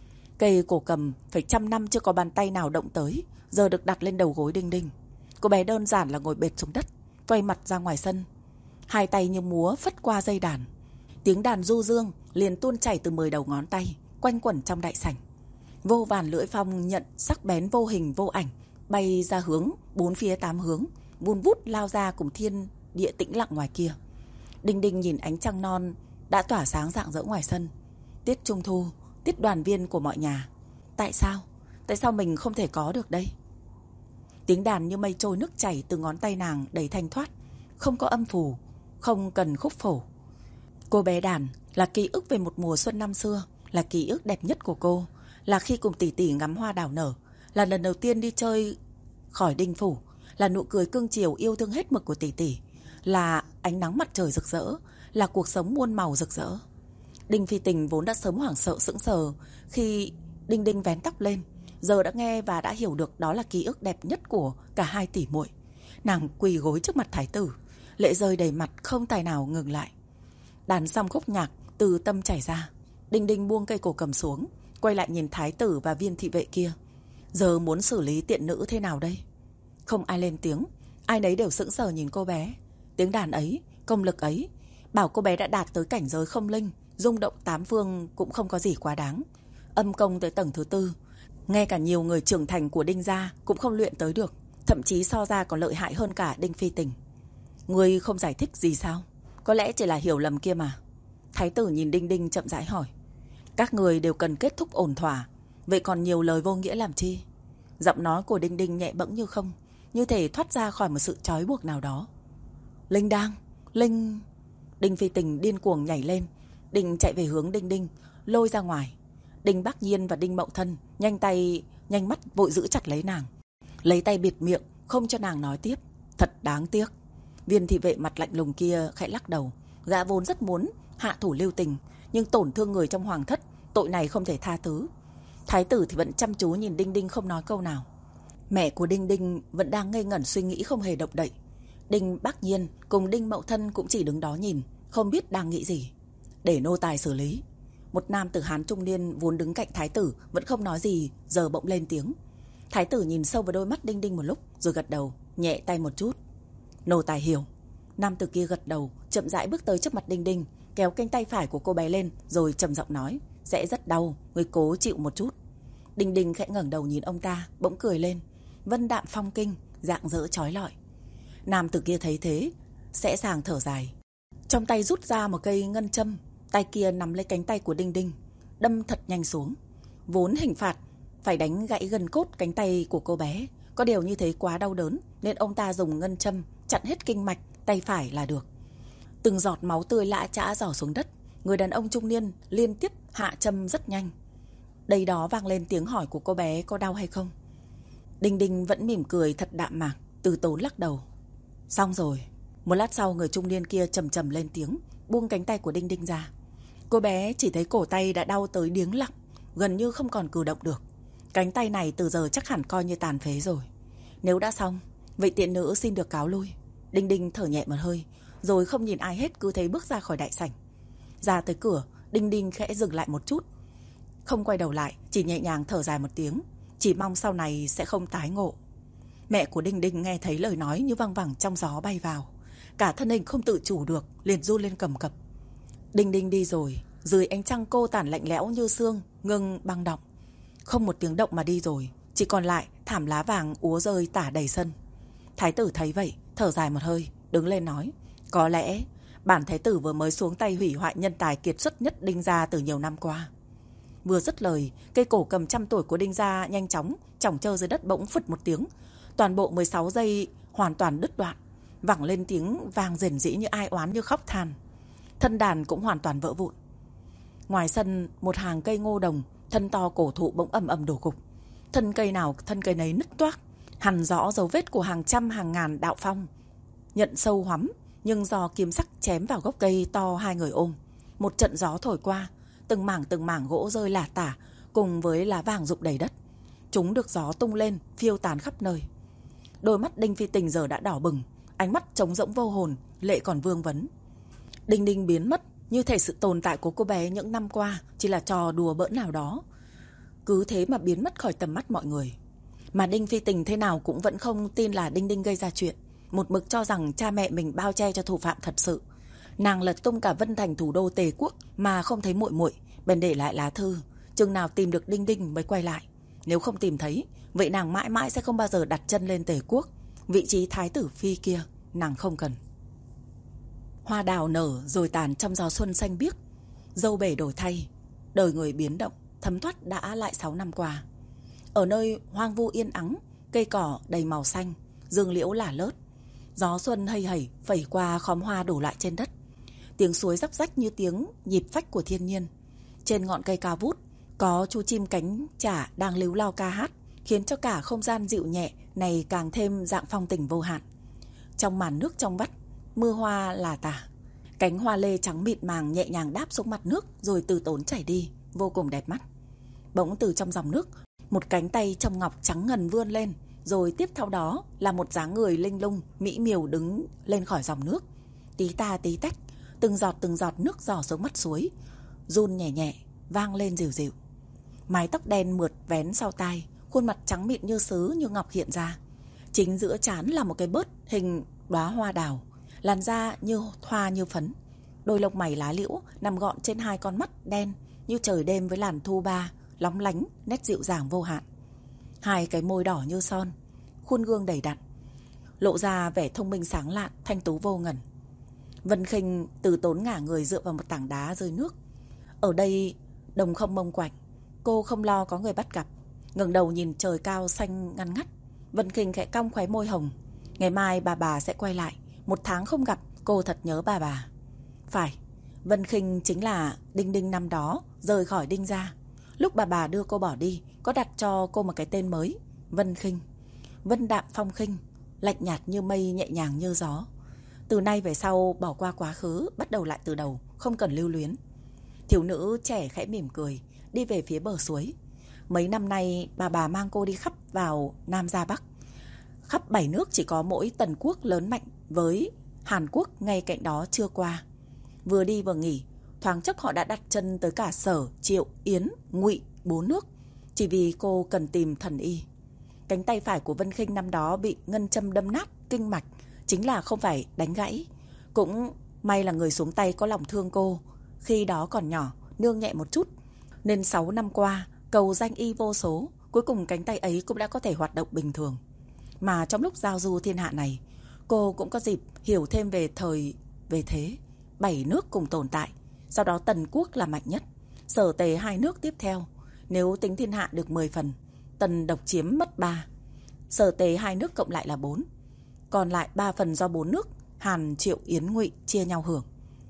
Cây cổ cầm phải trăm năm chưa có bàn tay nào động tới, giờ được đặt lên đầu gối Đinh Đinh. Cô bé đơn giản là ngồi bệt xuống đất, quay mặt ra ngoài sân, hai tay như múa phất qua dây đàn. Tiếng đàn du dương liền tuôn chảy từ mười đầu ngón tay, quanh quẩn trong đại sảnh. Vô vàn lưỡi phong nhận sắc bén vô hình vô ảnh bay ra hướng bốn phía tám hướng, vun vút lao ra cùng thiên địa tĩnh lặng ngoài kia. Đinh Đinh nhìn ánh trăng non đã tỏa sáng rạng rỡ ngoài sân. Tiết Trung Thu, tiết đoàn viên của mọi nhà. Tại sao? Tại sao mình không thể có được đây? Tiếng đàn như mây trôi nước chảy từ ngón tay nàng đầy thanh thoát, không có âm phù, không cần khúc phổ. Cô bé đàn là ký ức về một mùa xuân năm xưa, là ký ức đẹp nhất của cô, là khi cùng tỷ tỷ ngắm hoa đào nở, là lần đầu tiên đi chơi khỏi Đinh phủ, là nụ cười cưng chiều yêu thương hết mực của tỷ tỷ, là ánh nắng mặt trời rực rỡ, là cuộc sống muôn màu rực rỡ. Đinh Phi Tình vốn đã sớm hoảng sợ sững sờ khi Đinh Đinh vén tóc lên, giờ đã nghe và đã hiểu được đó là ký ức đẹp nhất của cả hai tỷ muội. Nàng quỳ gối trước mặt thái tử, lệ rơi đầy mặt không tài nào ngừng lại. Đàn xong khúc nhạc từ tâm chảy ra, Đinh Đinh buông cây cổ cầm xuống, quay lại nhìn thái tử và viên thị vệ kia. Giờ muốn xử lý tiện nữ thế nào đây? Không ai lên tiếng, ai nấy đều sững sờ nhìn cô bé. Tiếng đàn ấy, công lực ấy, bảo cô bé đã đạt tới cảnh giới không linh, rung động tám phương cũng không có gì quá đáng. Âm công tới tầng thứ tư, ngay cả nhiều người trưởng thành của Đinh gia cũng không luyện tới được, thậm chí so ra còn lợi hại hơn cả Đinh Phi Tình. Ngươi không giải thích gì sao? Có lẽ chỉ là hiểu lầm kia mà. Thái tử nhìn Đinh Đinh chậm rãi hỏi. Các người đều cần kết thúc ổn thỏa, vậy còn nhiều lời vô nghĩa làm chi? Giọng nói của Đinh Đinh nhẹ bẫng như không, như thể thoát ra khỏi một sự trói buộc nào đó. Linh đang, Linh... Đinh Phi Tình điên cuồng nhảy lên, định chạy về hướng Đinh Đinh, lôi ra ngoài. Đinh Bác Nhiên và Đinh Mậu Thân nhanh tay, nhanh mắt vội giữ chặt lấy nàng, lấy tay bịt miệng, không cho nàng nói tiếp. Thật đáng tiếc. Viên thị vệ mặt lạnh lùng kia khẽ lắc đầu. Gã vốn rất muốn hạ thủ lưu tình, nhưng tổn thương người trong hoàng thất, tội này không thể tha thứ. Thái tử thì vẫn chăm chú nhìn Đinh Đinh không nói câu nào. Mẹ của Đinh Đinh vẫn đang ngây ngẩn suy nghĩ không hề động đậy. Đinh Bác Nhiên cùng Đinh Mậu Thân cũng chỉ đứng đó nhìn, không biết đang nghĩ gì. Để nô tài xử lý. Một nam tử Hán trung niên vốn đứng cạnh thái tử vẫn không nói gì, giờ bỗng lên tiếng. Thái tử nhìn sâu vào đôi mắt Đinh Đinh một lúc, rồi gật đầu, nhẹ tay một chút. Nô tài hiểu. Nam tử kia gật đầu, chậm rãi bước tới trước mặt Đinh Đinh, kéo cánh tay phải của cô bé lên, rồi trầm giọng nói. Sẽ rất đau, người cố chịu một chút. Đinh Đinh khẽ ngẩng đầu nhìn ông ta, bỗng cười lên. Vân đạm phong kinh, rạng rỡ chói lọi. Nam tử kia thấy thế, sẽ sàng thở dài. Trong tay rút ra một cây ngân châm, tay kia nắm lấy cánh tay của Đinh Đinh, đâm thật nhanh xuống. Vốn hình phạt phải đánh gãy gân cốt cánh tay của cô bé, có điều như thế quá đau đớn, nên ông ta dùng ngân châm chặn hết kinh mạch tay phải là được. Từng giọt máu tươi lã chã rỏ xuống đất. Người đàn ông trung niên liên tiếp hạ châm rất nhanh. Đây đó vang lên tiếng hỏi của cô bé có đau hay không. Đinh Đinh vẫn mỉm cười thật đạm mạc, từ tốn lắc đầu. Xong rồi. Một lát sau người trung niên kia trầm trầm lên tiếng, buông cánh tay của Đinh Đinh ra. Cô bé chỉ thấy cổ tay đã đau tới điếng lặng, gần như không còn cử động được. Cánh tay này từ giờ chắc hẳn coi như tàn phế rồi. Nếu đã xong, vậy tiện nữ xin được cáo lui. Đinh Đinh thở nhẹ một hơi, rồi không nhìn ai hết cứ thế bước ra khỏi đại sảnh. Ra tới cửa, Đinh Đinh khẽ dừng lại một chút, không quay đầu lại, chỉ nhẹ nhàng thở dài một tiếng, chỉ mong sau này sẽ không tái ngộ. Mẹ của Đinh Đinh nghe thấy lời nói như văng vẳng trong gió bay vào, cả thân hình không tự chủ được, liền run lên cầm cập. Đinh Đinh đi rồi, dưới ánh trăng cô tàn lạnh lẽo như xương, ngưng băng động. Không một tiếng động mà đi rồi, chỉ còn lại thảm lá vàng úa rơi tả đầy sân. Thái tử thấy vậy, thở dài một hơi, đứng lên nói. Có lẽ bản thái tử vừa mới xuống tay hủy hoại nhân tài kiệt xuất nhất Đinh gia từ nhiều năm qua. Vừa dứt lời, cây cổ cầm trăm tuổi của Đinh gia nhanh chóng chỏng trơ dưới đất bỗng phụt một tiếng. Toàn bộ mười sáu giây hoàn toàn đứt đoạn, vẳng lên tiếng vang rền rĩ như ai oán như khóc than. Thân đàn cũng hoàn toàn vỡ vụn. Ngoài sân, một hàng cây ngô đồng, thân to cổ thụ bỗng ầm ầm đổ gục. Thân cây nào thân cây nấy nứt toác, hằn rõ dấu vết của hàng trăm hàng ngàn đạo phong. Nhận sâu hoắm, nhưng do kiếm sắc chém vào gốc cây to hai người ôm. Một trận gió thổi qua, từng mảng từng mảng gỗ rơi lả tả, cùng với lá vàng rụng đầy đất. Chúng được gió tung lên, phiêu tán khắp nơi. Đôi mắt Đinh Phi Tình giờ đã đỏ bừng, ánh mắt trống rỗng vô hồn, lệ còn vương vấn. Đinh Đinh biến mất, như thể sự tồn tại của cô bé những năm qua chỉ là trò đùa bỡn nào đó, cứ thế mà biến mất khỏi tầm mắt mọi người. Mà Đinh Phi Tình thế nào cũng vẫn không tin là Đinh Đinh gây ra chuyện, một mực cho rằng cha mẹ mình bao che cho thủ phạm thật sự. Nàng lật tung cả Vân Thành thủ đô Tề Quốc mà không thấy muội muội, bèn để lại lá thư, chừng nào tìm được Đinh Đinh mới quay lại. Nếu không tìm thấy, vậy nàng mãi mãi sẽ không bao giờ đặt chân lên Tề Quốc. Vị trí thái tử phi kia nàng không cần. Hoa đào nở rồi tàn trong gió xuân xanh biếc, dâu bể đổi thay, đời người biến động, thấm thoát đã lại sáu năm qua. Ở nơi hoang vu yên ắng, cây cỏ đầy màu xanh, dương liễu lả lớt, gió xuân hây hẩy phẩy qua khóm hoa đổ lại trên đất. Tiếng suối róc rách như tiếng nhịp phách của thiên nhiên. Trên ngọn cây cao vút, có chú chim cánh chả đang líu lo ca hát, khiến cho cả không gian dịu nhẹ này càng thêm dạng phong tình vô hạn. Trong màn nước trong vắt, mưa hoa là tả. Cánh hoa lê trắng mịn màng nhẹ nhàng đáp xuống mặt nước rồi từ tốn chảy đi, vô cùng đẹp mắt. Bỗng từ trong dòng nước, một cánh tay trong ngọc trắng ngần vươn lên, rồi tiếp theo đó là một dáng người linh lung, mỹ miều đứng lên khỏi dòng nước. Tí ta tí tách, từng giọt từng giọt nước rỏ xuống mắt suối, run nhẹ nhẹ, vang lên dịu dịu. Mái tóc đen mượt vén sau tai, khuôn mặt trắng mịn như sứ như ngọc hiện ra. Chính giữa trán là một cái bớt hình đóa hoa đào, làn da như hoa như phấn. Đôi lông mày lá liễu nằm gọn trên hai con mắt đen như trời đêm với làn thu ba, lóng lánh, nét dịu dàng vô hạn. Hai cái môi đỏ như son, khuôn gương đầy đặn, lộ ra vẻ thông minh sáng lạn, thanh tú vô ngần. Vân Khinh từ tốn ngả người dựa vào một tảng đá rơi nước. Ở đây đồng không mông quạnh, cô không lo có người bắt gặp. Ngẩng đầu nhìn trời cao xanh ngăn ngắt, Vân Khinh khẽ cong khóe môi hồng. Ngày mai bà bà sẽ quay lại, một tháng không gặp, cô thật nhớ bà bà. Phải, Vân Khinh chính là Đinh Đinh năm đó rời khỏi Đinh gia. Lúc bà bà đưa cô bỏ đi, có đặt cho cô một cái tên mới, Vân Khinh. Vân đạm phong khinh, lạnh nhạt như mây, nhẹ nhàng như gió. Từ nay về sau bỏ qua quá khứ, bắt đầu lại từ đầu, không cần lưu luyến. Thiếu nữ trẻ khẽ mỉm cười, đi về phía bờ suối. Mấy năm nay bà bà mang cô đi khắp vào Nam ra Bắc. Khắp bảy nước chỉ có mỗi Tần quốc lớn mạnh với Hàn Quốc ngay cạnh đó chưa qua. Vừa đi vừa nghỉ, thoáng chốc họ đã đặt chân tới cả Sở, Triệu, Yến, Ngụy, bốn nước, chỉ vì cô cần tìm thần y. Cánh tay phải của Vân Khinh năm đó bị ngân châm đâm nát kinh mạch, chính là không phải đánh gãy. Cũng may là người xuống tay có lòng thương cô, khi đó còn nhỏ, nương nhẹ một chút, nên sáu năm qua cầu danh y vô số, cuối cùng cánh tay ấy cũng đã có thể hoạt động bình thường. Mà trong lúc giao du thiên hạ này, cô cũng có dịp hiểu thêm về thời, về thế. Bảy nước cùng tồn tại, sau đó Tần quốc là mạnh nhất, Sở Tề hai nước tiếp theo. Nếu tính thiên hạ được mười phần, Tần độc chiếm mất ba, Sở Tề hai nước cộng lại là bốn, còn lại ba phần do bốn nước Hàn, Triệu, Yến, Ngụy chia nhau hưởng.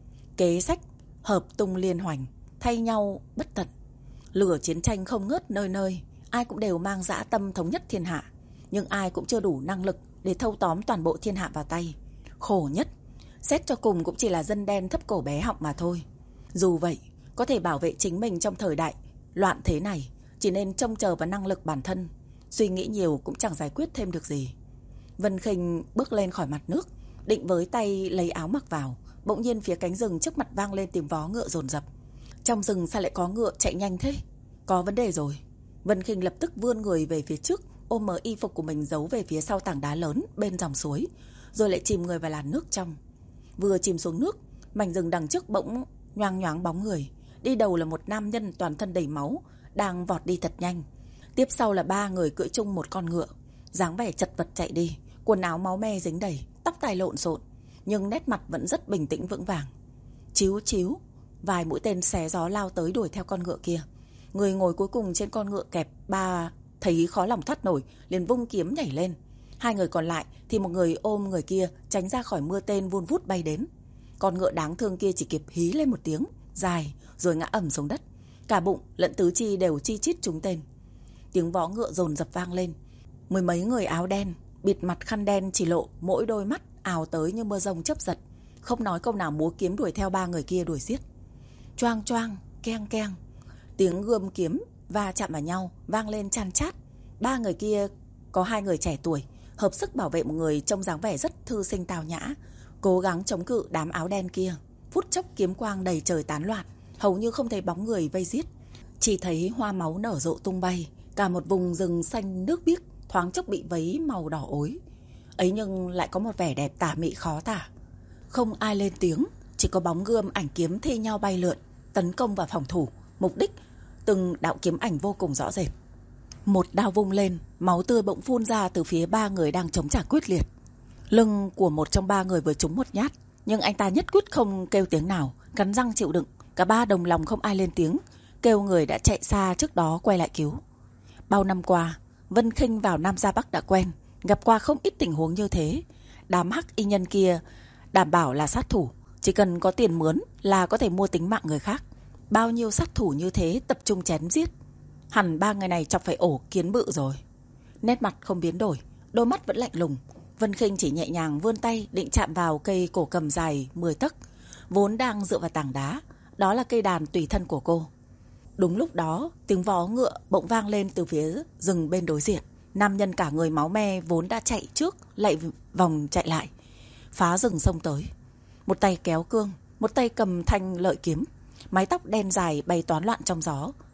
Kế sách hợp tung liên hoành, thay nhau bất tận. Lửa chiến tranh không ngớt nơi nơi, ai cũng đều mang dã tâm thống nhất thiên hạ, nhưng ai cũng chưa đủ năng lực để thâu tóm toàn bộ thiên hạ vào tay. Khổ nhất, xét cho cùng cũng chỉ là dân đen thấp cổ bé họng mà thôi. Dù vậy, có thể bảo vệ chính mình trong thời đại loạn thế này, chỉ nên trông chờ vào năng lực bản thân. Suy nghĩ nhiều cũng chẳng giải quyết thêm được gì. Vân Khinh bước lên khỏi mặt nước, định với tay lấy áo mặc vào. Bỗng nhiên phía cánh rừng trước mặt vang lên tiếng vó ngựa dồn dập. Trong rừng sao lại có ngựa chạy nhanh thế? Có vấn đề rồi. Vân Khinh lập tức vươn người về phía trước, ôm mớ y phục của mình giấu về phía sau tảng đá lớn bên dòng suối, rồi lại chìm người vào làn nước trong. Vừa chìm xuống nước, mảnh rừng đằng trước bỗng nhoang nhoáng bóng người. Đi đầu là một nam nhân toàn thân đầy máu, đang vọt đi thật nhanh. Tiếp sau là ba người cưỡi chung một con ngựa, dáng vẻ chật vật chạy đi, quần áo máu me dính đầy, tóc tai lộn xộn, nhưng nét mặt vẫn rất bình tĩnh vững vàng. Chíu chíu, vài mũi tên xé gió lao tới đuổi theo con ngựa kia. Người ngồi cuối cùng trên con ngựa kẹp ba thấy khó lòng thoát nổi, liền vung kiếm nhảy lên. Hai người còn lại thì một người ôm người kia tránh ra khỏi mưa tên vun vút bay đến. Con ngựa đáng thương kia chỉ kịp hí lên một tiếng dài rồi ngã ầm xuống đất, cả bụng lẫn tứ chi đều chi chít trúng tên. Tiếng vó ngựa dồn dập vang lên. Mười mấy người áo đen bịt mặt khăn đen chỉ lộ mỗi đôi mắt ào tới như mưa rông chớp giật, không nói câu nào múa kiếm đuổi theo ba người kia đuổi giết. Choang choang, keng keng, tiếng gươm kiếm va chạm vào nhau vang lên chan chát. Ba người kia có hai người trẻ tuổi hợp sức bảo vệ một người trông dáng vẻ rất thư sinh tào nhã, cố gắng chống cự đám áo đen kia. Phút chốc kiếm quang đầy trời tán loạn, hầu như không thấy bóng người vây giết, chỉ thấy hoa máu nở rộ tung bay. Cả một vùng rừng xanh nước biếc thoáng chốc bị vấy màu đỏ ối, ấy nhưng lại có một vẻ đẹp tả mị khó tả. Không ai lên tiếng, chỉ có bóng gươm ảnh kiếm thi nhau bay lượn, tấn công và phòng thủ. Mục đích từng đạo kiếm ảnh vô cùng rõ rệt. Một đao vung lên, máu tươi bỗng phun ra từ phía ba người đang chống trả quyết liệt. Lưng của một trong ba người vừa trúng một nhát, nhưng anh ta nhất quyết không kêu tiếng nào, cắn răng chịu đựng. Cả ba đồng lòng không ai lên tiếng, kêu người đã chạy xa trước đó quay lại cứu. Bao năm qua, Vân Khinh vào Nam ra Bắc đã quen, gặp qua không ít tình huống như thế. Đám hắc y nhân kia đảm bảo là sát thủ, chỉ cần có tiền mướn là có thể mua tính mạng người khác. Bao nhiêu sát thủ như thế tập trung chém giết, hẳn ba người này chọc phải ổ kiến bự rồi. Nét mặt không biến đổi, đôi mắt vẫn lạnh lùng. Vân Khinh chỉ nhẹ nhàng vươn tay định chạm vào cây cổ cầm dài mười tấc vốn đang dựa vào tảng đá, đó là cây đàn tùy thân của cô. Đúng lúc đó, tiếng vó ngựa bỗng vang lên từ phía rừng bên đối diện. Nam nhân cả người máu me vốn đã chạy trước lại vòng chạy lại, phá rừng xông tới. Một tay kéo cương, một tay cầm thanh lợi kiếm, mái tóc đen dài bay toán loạn trong gió,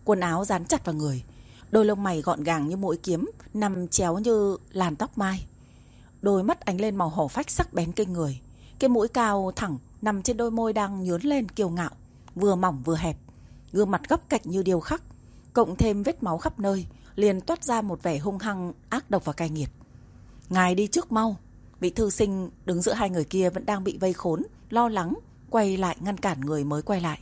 quần áo dán chặt vào người, đôi lông mày gọn gàng như mũi kiếm nằm chéo như làn tóc mai. Đôi mắt ánh lên màu hổ phách sắc bén kinh người. Cái mũi cao thẳng nằm trên đôi môi đang nhướn lên kiêu ngạo, vừa mỏng vừa hẹp. Gương mặt góc cạnh như điêu khắc, cộng thêm vết máu khắp nơi, liền toát ra một vẻ hung hăng, ác độc và cay nghiệt. Ngài đi trước mau. Vị thư sinh đứng giữa hai người kia vẫn đang bị vây khốn, lo lắng, quay lại ngăn cản người mới quay lại.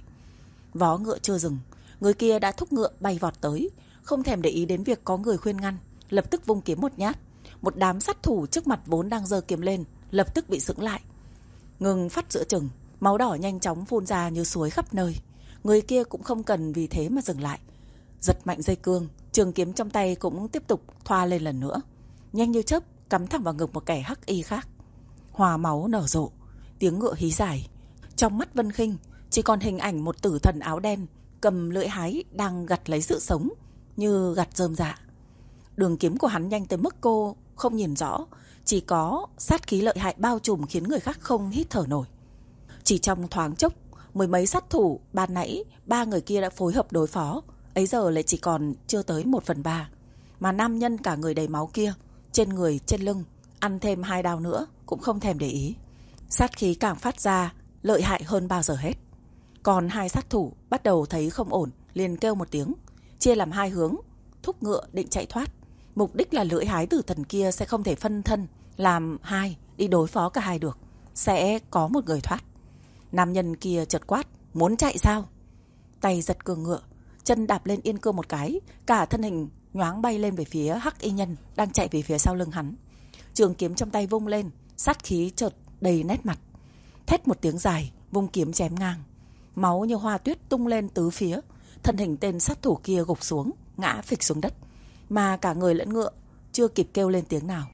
Vó ngựa chưa dừng, người kia đã thúc ngựa bay vọt tới, không thèm để ý đến việc có người khuyên ngăn, lập tức vung kiếm một nhát. Một đám sát thủ trước mặt vốn đang giơ kiếm lên, lập tức bị sững lại, ngừng phát giữa chừng. Máu đỏ nhanh chóng phun ra như suối khắp nơi. Người kia cũng không cần vì thế mà dừng lại, giật mạnh dây cương, trường kiếm trong tay cũng tiếp tục thoa lên lần nữa, nhanh như chớp cắm thẳng vào ngực một kẻ hắc y khác. Hòa máu nở rộ, tiếng ngựa hí dài. Trong mắt Vân Khinh chỉ còn hình ảnh một tử thần áo đen cầm lưỡi hái đang gặt lấy sự sống như gặt rơm rạ. Đường kiếm của hắn nhanh tới mức cô không nhìn rõ, chỉ có sát khí lợi hại bao trùm khiến người khác không hít thở nổi. Chỉ trong thoáng chốc, mười mấy sát thủ ban nãy ba người kia đã phối hợp đối phó, ấy giờ lại chỉ còn chưa tới một phần ba. Mà nam nhân cả người đầy máu kia, trên người trên lưng ăn thêm hai đao nữa cũng không thèm để ý. Sát khí càng phát ra lợi hại hơn bao giờ hết. Còn hai sát thủ bắt đầu thấy không ổn, liền kêu một tiếng, chia làm hai hướng, thúc ngựa định chạy thoát. Mục đích là lưỡi hái tử thần kia sẽ không thể phân thân làm hai đi đối phó cả hai được, sẽ có một người thoát. Nam nhân kia chợt quát, muốn chạy sao? Tay giật cương ngựa, chân đạp lên yên cương một cái, cả thân hình nhoáng bay lên về phía hắc y nhân đang chạy về phía sau lưng hắn. Trường kiếm trong tay vung lên, sát khí chợt đầy nét mặt. Thét một tiếng dài, vung kiếm chém ngang. Máu như hoa tuyết tung lên tứ phía, thân hình tên sát thủ kia gục xuống, ngã phịch xuống đất, mà cả người lẫn ngựa chưa kịp kêu lên tiếng nào.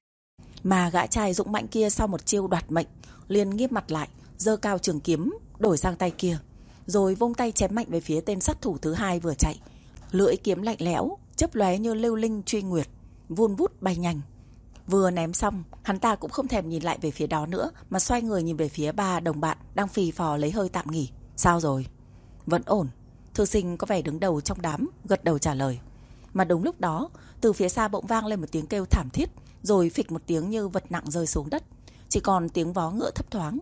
Mà gã trai dũng mãnh kia sau một chiêu đoạt mệnh, liền nghiêm mặt lại, giơ cao trường kiếm đổi sang tay kia, rồi vung tay chém mạnh về phía tên sát thủ thứ hai vừa chạy. Lưỡi kiếm lạnh lẽo chớp lóe như lưu linh truy nguyệt, vun vút bay nhanh. Vừa ném xong, hắn ta cũng không thèm nhìn lại về phía đó nữa, mà xoay người nhìn về phía ba đồng bạn đang phì phò lấy hơi tạm nghỉ. Sao rồi? Vẫn ổn. Thư sinh có vẻ đứng đầu trong đám gật đầu trả lời. Mà đúng lúc đó, từ phía xa bỗng vang lên một tiếng kêu thảm thiết, rồi phịch một tiếng như vật nặng rơi xuống đất, chỉ còn tiếng vó ngựa thấp thoáng.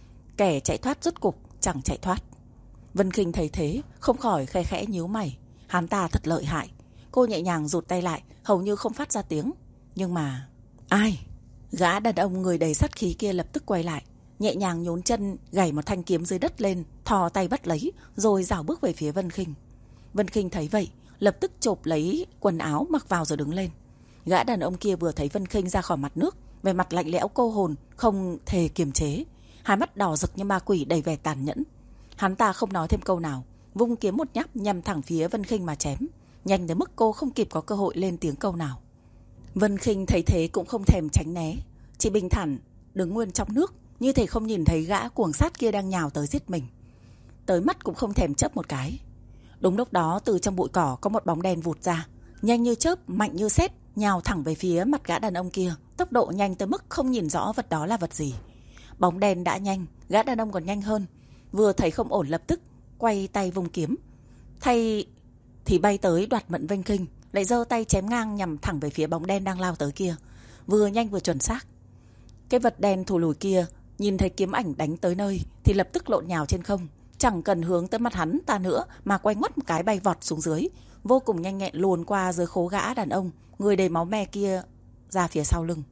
Kẻ chạy thoát rốt cục chẳng chạy thoát. Vân Khinh thấy thế, không khỏi khe khẽ nhíu mày. Hắn ta thật lợi hại. Cô nhẹ nhàng rụt tay lại, hầu như không phát ra tiếng. Nhưng mà... ai? Gã đàn ông người đầy sát khí kia lập tức quay lại, nhẹ nhàng nhốn chân gảy một thanh kiếm dưới đất lên, thò tay bắt lấy, rồi rảo bước về phía Vân Khinh. Vân Khinh thấy vậy, lập tức chộp lấy quần áo mặc vào rồi đứng lên. Gã đàn ông kia vừa thấy Vân Khinh ra khỏi mặt nước, vẻ mặt lạnh lẽo cô hồn, không thể kiềm chế, hai mắt đỏ rực như ma quỷ đầy vẻ tàn nhẫn. Hắn ta không nói thêm câu nào, vung kiếm một nhát nhằm thẳng phía Vân Khinh mà chém, nhanh đến mức cô không kịp có cơ hội lên tiếng câu nào. Vân Khinh thấy thế cũng không thèm tránh né, chỉ bình thản đứng nguyên trong nước, như thể không nhìn thấy gã cuồng sát kia đang nhào tới giết mình, tới mắt cũng không thèm chớp một cái. Đúng lúc đó, từ trong bụi cỏ có một bóng đen vụt ra, nhanh như chớp, mạnh như sét, nhào thẳng về phía mặt gã đàn ông kia, tốc độ nhanh tới mức không nhìn rõ vật đó là vật gì. Bóng đen đã nhanh, gã đàn ông còn nhanh hơn, vừa thấy không ổn lập tức quay tay vung kiếm, thay thì bay tới đoạt mệnh Vân Khinh, lại giơ tay chém ngang nhằm thẳng về phía bóng đen đang lao tới kia, vừa nhanh vừa chuẩn xác. Cái vật đen thù lùi kia nhìn thấy kiếm ảnh đánh tới nơi thì lập tức lộn nhào trên không, chẳng cần hướng tới mặt hắn ta nữa mà quay ngoắt một cái bay vọt xuống dưới, vô cùng nhanh nhẹn luồn qua dưới khố gã đàn ông người đầy máu me kia ra phía sau lưng,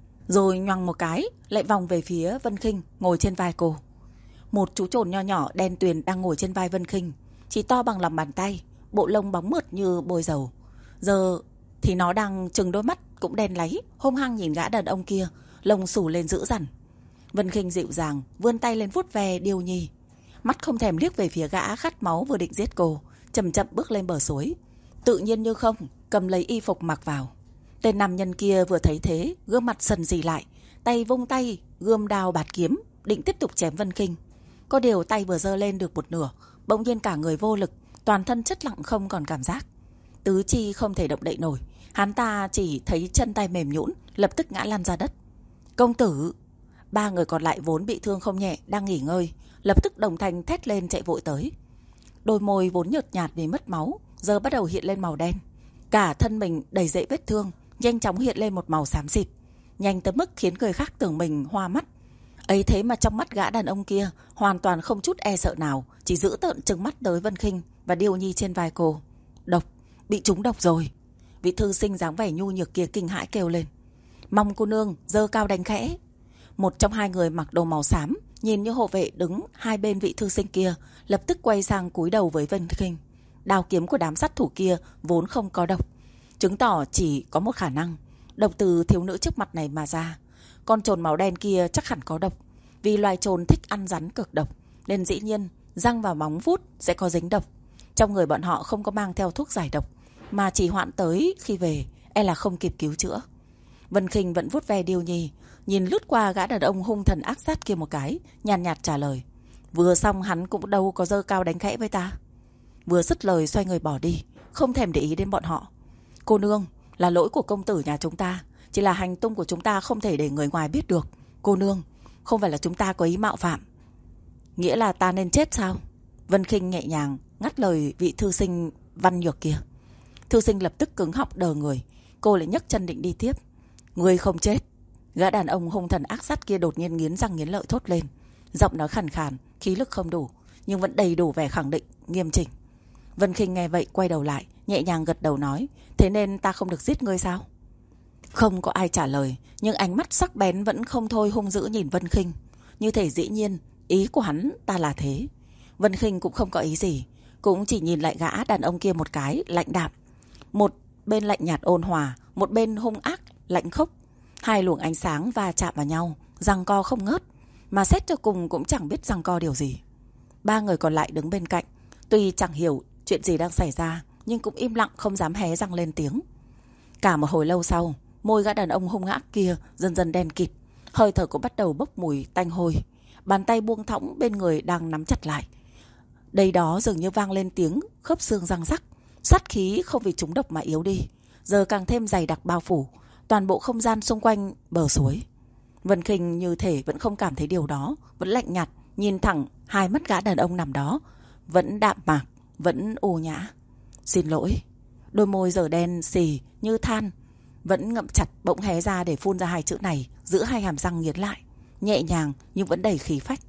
rồi nhoằng một cái lại vòng về phía Vân Khinh ngồi trên vai cô. Một chú trồn nho nhỏ đen tuyền đang ngồi trên vai Vân Khinh, chỉ to bằng lòng bàn tay, bộ lông bóng mượt như bôi dầu. Giờ thì nó đang trừng đôi mắt cũng đen láy, hung hăng nhìn gã đàn ông kia, lông xù lên dữ dằn. Vân Khinh dịu dàng vươn tay lên vuốt ve Điêu Nhi, mắt không thèm liếc về phía gã khát máu vừa định giết cô, chậm chậm bước lên bờ suối, tự nhiên như không cầm lấy y phục mặc vào. Tên nam nhân kia vừa thấy thế, gương mặt sần rì lại, tay vung tay gươm đao bạt kiếm định tiếp tục chém Vân Khinh. Có điều tay vừa giơ lên được một nửa, bỗng nhiên cả người vô lực, toàn thân chất lặng không còn cảm giác, tứ chi không thể động đậy nổi. Hắn ta chỉ thấy chân tay mềm nhũn, lập tức ngã lăn ra đất. Công tử! Ba người còn lại vốn bị thương không nhẹ đang nghỉ ngơi, lập tức đồng thanh thét lên chạy vội tới. Đôi môi vốn nhợt nhạt vì mất máu giờ bắt đầu hiện lên màu đen. Cả thân mình đầy dẫy vết thương, nhanh chóng hiện lên một màu xám xịt, nhanh tới mức khiến người khác tưởng mình hoa mắt. Ấy thế mà trong mắt gã đàn ông kia hoàn toàn không chút e sợ nào, chỉ giữ tợn trừng mắt tới Vân Khinh và Điêu Nhi trên vai cô. Độc, bị trúng độc rồi. Vị thư sinh dáng vẻ nhu nhược kia kinh hãi kêu lên. Mong cô nương giơ cao đánh khẽ. Một trong hai người mặc đồ màu xám, nhìn như hộ vệ đứng hai bên vị thư sinh kia, lập tức quay sang cúi đầu với Vân Khinh. Đao kiếm của đám sát thủ kia vốn không có độc, chứng tỏ chỉ có một khả năng, độc từ thiếu nữ trước mặt này mà ra. Con trồn màu đen kia chắc hẳn có độc, vì loài trồn thích ăn rắn cực độc, nên dĩ nhiên răng và móng vuốt sẽ có dính độc. Trong người bọn họ không có mang theo thuốc giải độc, mà chỉ hoãn tới khi về e là không kịp cứu chữa. Vân Khinh vẫn vuốt ve Điêu Nhi, nhìn lướt qua gã đàn ông hung thần ác sát kia một cái, nhàn nhạt, nhạt trả lời. Vừa xong hắn cũng đâu có giơ cao đánh khẽ với ta. Vừa dứt lời xoay người bỏ đi, không thèm để ý đến bọn họ. Cô nương, là lỗi của công tử nhà chúng ta, chỉ là hành tung của chúng ta không thể để người ngoài biết được. Cô nương, không phải là chúng ta có ý mạo phạm. Nghĩa là ta nên chết sao? Vân Khinh nhẹ nhàng ngắt lời vị thư sinh văn nhược kia. Thư sinh lập tức cứng họng đờ người. Cô lại nhấc chân định đi tiếp. Người không chết. Gã đàn ông hung thần ác sát kia đột nhiên nghiến răng nghiến lợi thốt lên. Giọng nói khàn khàn, khí lực không đủ, nhưng vẫn đầy đủ vẻ khẳng định, nghiêm chỉnh. Vân Khinh nghe vậy quay đầu lại, nhẹ nhàng gật đầu nói. Thế nên ta không được giết ngươi sao? Không có ai trả lời, nhưng ánh mắt sắc bén vẫn không thôi hung dữ nhìn Vân Khinh. Như thể dĩ nhiên ý của hắn ta là thế. Vân Khinh cũng không có ý gì, cũng chỉ nhìn lại gã đàn ông kia một cái, lạnh đạm. Một bên lạnh nhạt ôn hòa, một bên hung ác, lạnh khốc. Hai luồng ánh sáng va chạm vào nhau, giằng co không ngớt, mà xét cho cùng cũng chẳng biết giằng co điều gì. Ba người còn lại đứng bên cạnh, tuy chẳng hiểu chuyện gì đang xảy ra, nhưng cũng im lặng không dám hé răng lên tiếng. Cả một hồi lâu sau, môi gã đàn ông hung ác kia dần dần đen kịt, hơi thở cũng bắt đầu bốc mùi tanh hôi. Bàn tay buông thõng bên người đang nắm chặt lại. Đây đó dường như vang lên tiếng khớp xương răng rắc. Sát khí không vì trúng độc mà yếu đi, giờ càng thêm dày đặc bao phủ toàn bộ không gian xung quanh bờ suối. Vân Khinh như thể vẫn không cảm thấy điều đó, vẫn lạnh nhạt nhìn thẳng hai mắt gã đàn ông nằm đó, vẫn đạm mạc, vẫn ô nhã. Xin lỗi. Đôi môi giờ đen xì như than, vẫn ngậm chặt bỗng hé ra để phun ra hai chữ này, giữ hai hàm răng nghiến lại, nhẹ nhàng nhưng vẫn đầy khí phách.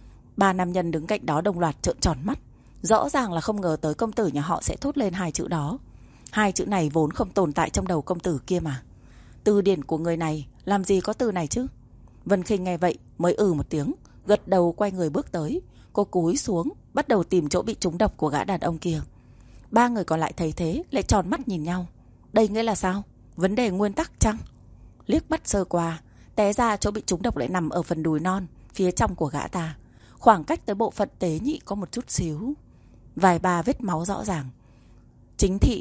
Ba nam nhân đứng cạnh đó đồng loạt trợn tròn mắt, rõ ràng là không ngờ tới công tử nhà họ sẽ thốt lên hai chữ đó. Hai chữ này vốn không tồn tại trong đầu công tử kia mà. Từ điển của người này làm gì có từ này chứ? Vân Khinh nghe vậy mới ừ một tiếng, gật đầu quay người bước tới. Cô cúi xuống bắt đầu tìm chỗ bị trúng độc của gã đàn ông kia. Ba người còn lại thấy thế lại tròn mắt nhìn nhau. Đây nghĩa là sao? Vấn đề nguyên tắc chăng? Liếc mắt sơ qua, té ra chỗ bị trúng độc lại nằm ở phần đùi non phía trong của gã ta. Khoảng cách tới bộ phận tế nhị có một chút xíu, vài ba vết máu rõ ràng, chính thị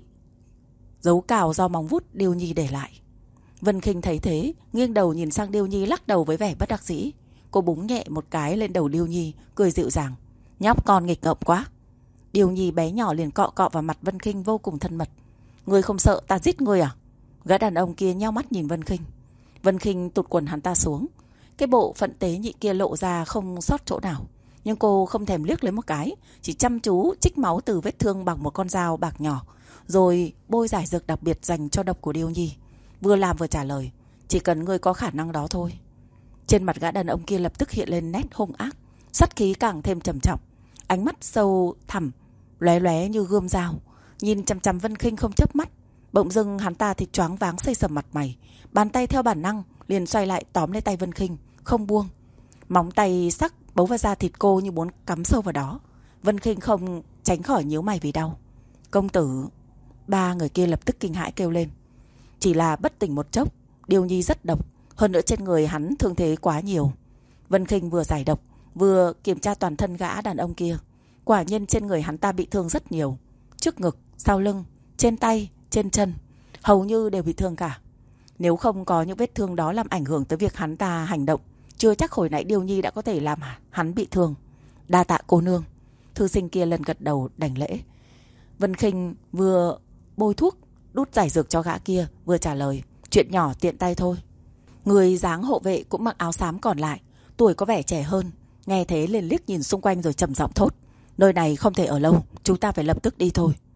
dấu cào do móng vuốt Điêu Nhi để lại. Vân Khinh thấy thế, nghiêng đầu nhìn sang Điêu Nhi, lắc đầu với vẻ bất đắc dĩ. Cô búng nhẹ một cái lên đầu Điêu Nhi, cười dịu dàng. Nhóc con nghịch ngợm quá. Điêu Nhi bé nhỏ liền cọ cọ vào mặt Vân Khinh vô cùng thân mật. Ngươi không sợ ta giết ngươi à? Gã đàn ông kia nheo mắt nhìn Vân Khinh. Vân Khinh tụt quần hắn ta xuống. Cái bộ phận tế nhị kia lộ ra không sót chỗ nào, nhưng cô không thèm liếc lấy một cái, chỉ chăm chú trích máu từ vết thương bằng một con dao bạc nhỏ, rồi bôi giải dược đặc biệt dành cho độc của Điêu Nhi. Vừa làm vừa trả lời. Chỉ cần ngươi có khả năng đó thôi. Trên mặt gã đàn ông kia lập tức hiện lên nét hung ác, sát khí càng thêm trầm trọng, ánh mắt sâu thẳm lóe lóe như gươm dao, nhìn chằm chằm Vân Khinh không chớp mắt. Bỗng dưng hắn ta thì choáng váng xây sầm mặt mày, bàn tay theo bản năng liền xoay lại tóm lấy tay Vân Khinh không buông. Móng tay sắc bấu vào da thịt cô như muốn cắm sâu vào đó. Vân Khinh không tránh khỏi nhíu mày vì đau. Công tử. Ba người kia lập tức kinh hãi kêu lên. Chỉ là bất tỉnh một chốc, Điêu Nhi rất độc, hơn nữa trên người hắn thương thế quá nhiều. Vân Khinh vừa giải độc vừa kiểm tra toàn thân gã đàn ông kia. Quả nhiên trên người hắn ta bị thương rất nhiều, trước ngực, sau lưng, trên tay, trên chân, hầu như đều bị thương cả. Nếu không có những vết thương đó làm ảnh hưởng tới việc hắn ta hành động, chưa chắc hồi nãy Điêu Nhi đã có thể làm hắn bị thương. Đa tạ cô nương. Thư sinh kia lần gật đầu đảnh lễ. Vân Khinh vừa bôi thuốc đút giải dược cho gã kia, vừa trả lời. Chuyện nhỏ tiện tay thôi. Người dáng hộ vệ cũng mặc áo xám còn lại, tuổi có vẻ trẻ hơn, nghe thế liền liếc nhìn xung quanh rồi trầm giọng thốt. Nơi này không thể ở lâu, chúng ta phải lập tức đi thôi.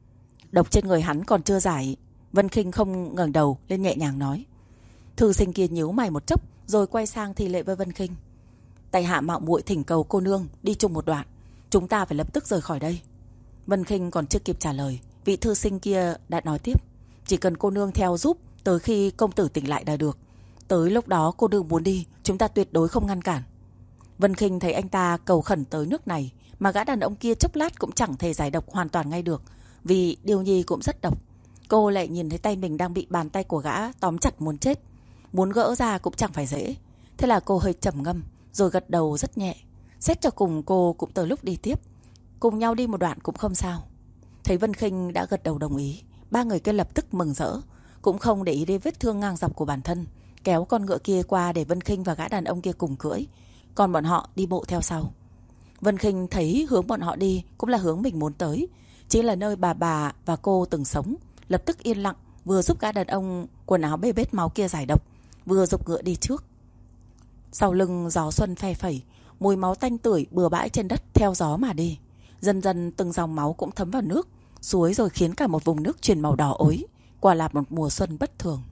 Độc trên người hắn còn chưa giải. Vân Khinh không ngẩng đầu lên nhẹ nhàng nói. Thư sinh kia nhíu mày một chốc rồi quay sang thi lễ với Vân Khinh. Tại hạ mạo muội thỉnh cầu cô nương đi chung một đoạn, chúng ta phải lập tức rời khỏi đây. Vân Khinh còn chưa kịp trả lời, vị thư sinh kia đã nói tiếp. Chỉ cần cô nương theo giúp tới khi công tử tỉnh lại là được. Tới lúc đó cô nương muốn đi, chúng ta tuyệt đối không ngăn cản. Vân Khinh thấy anh ta cầu khẩn tới nước này, mà gã đàn ông kia chốc lát cũng chẳng thể giải độc hoàn toàn ngay được, vì Điêu Nhi cũng rất độc. Cô lại nhìn thấy tay mình đang bị bàn tay của gã tóm chặt muốn chết, muốn gỡ ra cũng chẳng phải dễ. Thế là cô hơi trầm ngâm rồi gật đầu rất nhẹ. Xét cho cùng cô cũng tới lúc đi tiếp, cùng nhau đi một đoạn cũng không sao. Thấy Vân Khinh đã gật đầu đồng ý, ba người kia lập tức mừng rỡ, cũng không để ý đến vết thương ngang dọc của bản thân, kéo con ngựa kia qua để Vân Khinh và gã đàn ông kia cùng cưỡi, còn bọn họ đi bộ theo sau. Vân Khinh thấy hướng bọn họ đi cũng là hướng mình muốn tới, chính là nơi bà bà và cô từng sống, lập tức yên lặng, vừa giúp gã đàn ông quần áo bê bết máu kia giải độc, vừa giục ngựa đi trước. Sau lưng gió xuân phe phẩy, mùi máu tanh tưởi bừa bãi trên đất theo gió mà đi. Dần dần từng dòng máu cũng thấm vào nước, suối rồi khiến cả một vùng nước chuyển màu đỏ ối. Quả là một mùa xuân bất thường.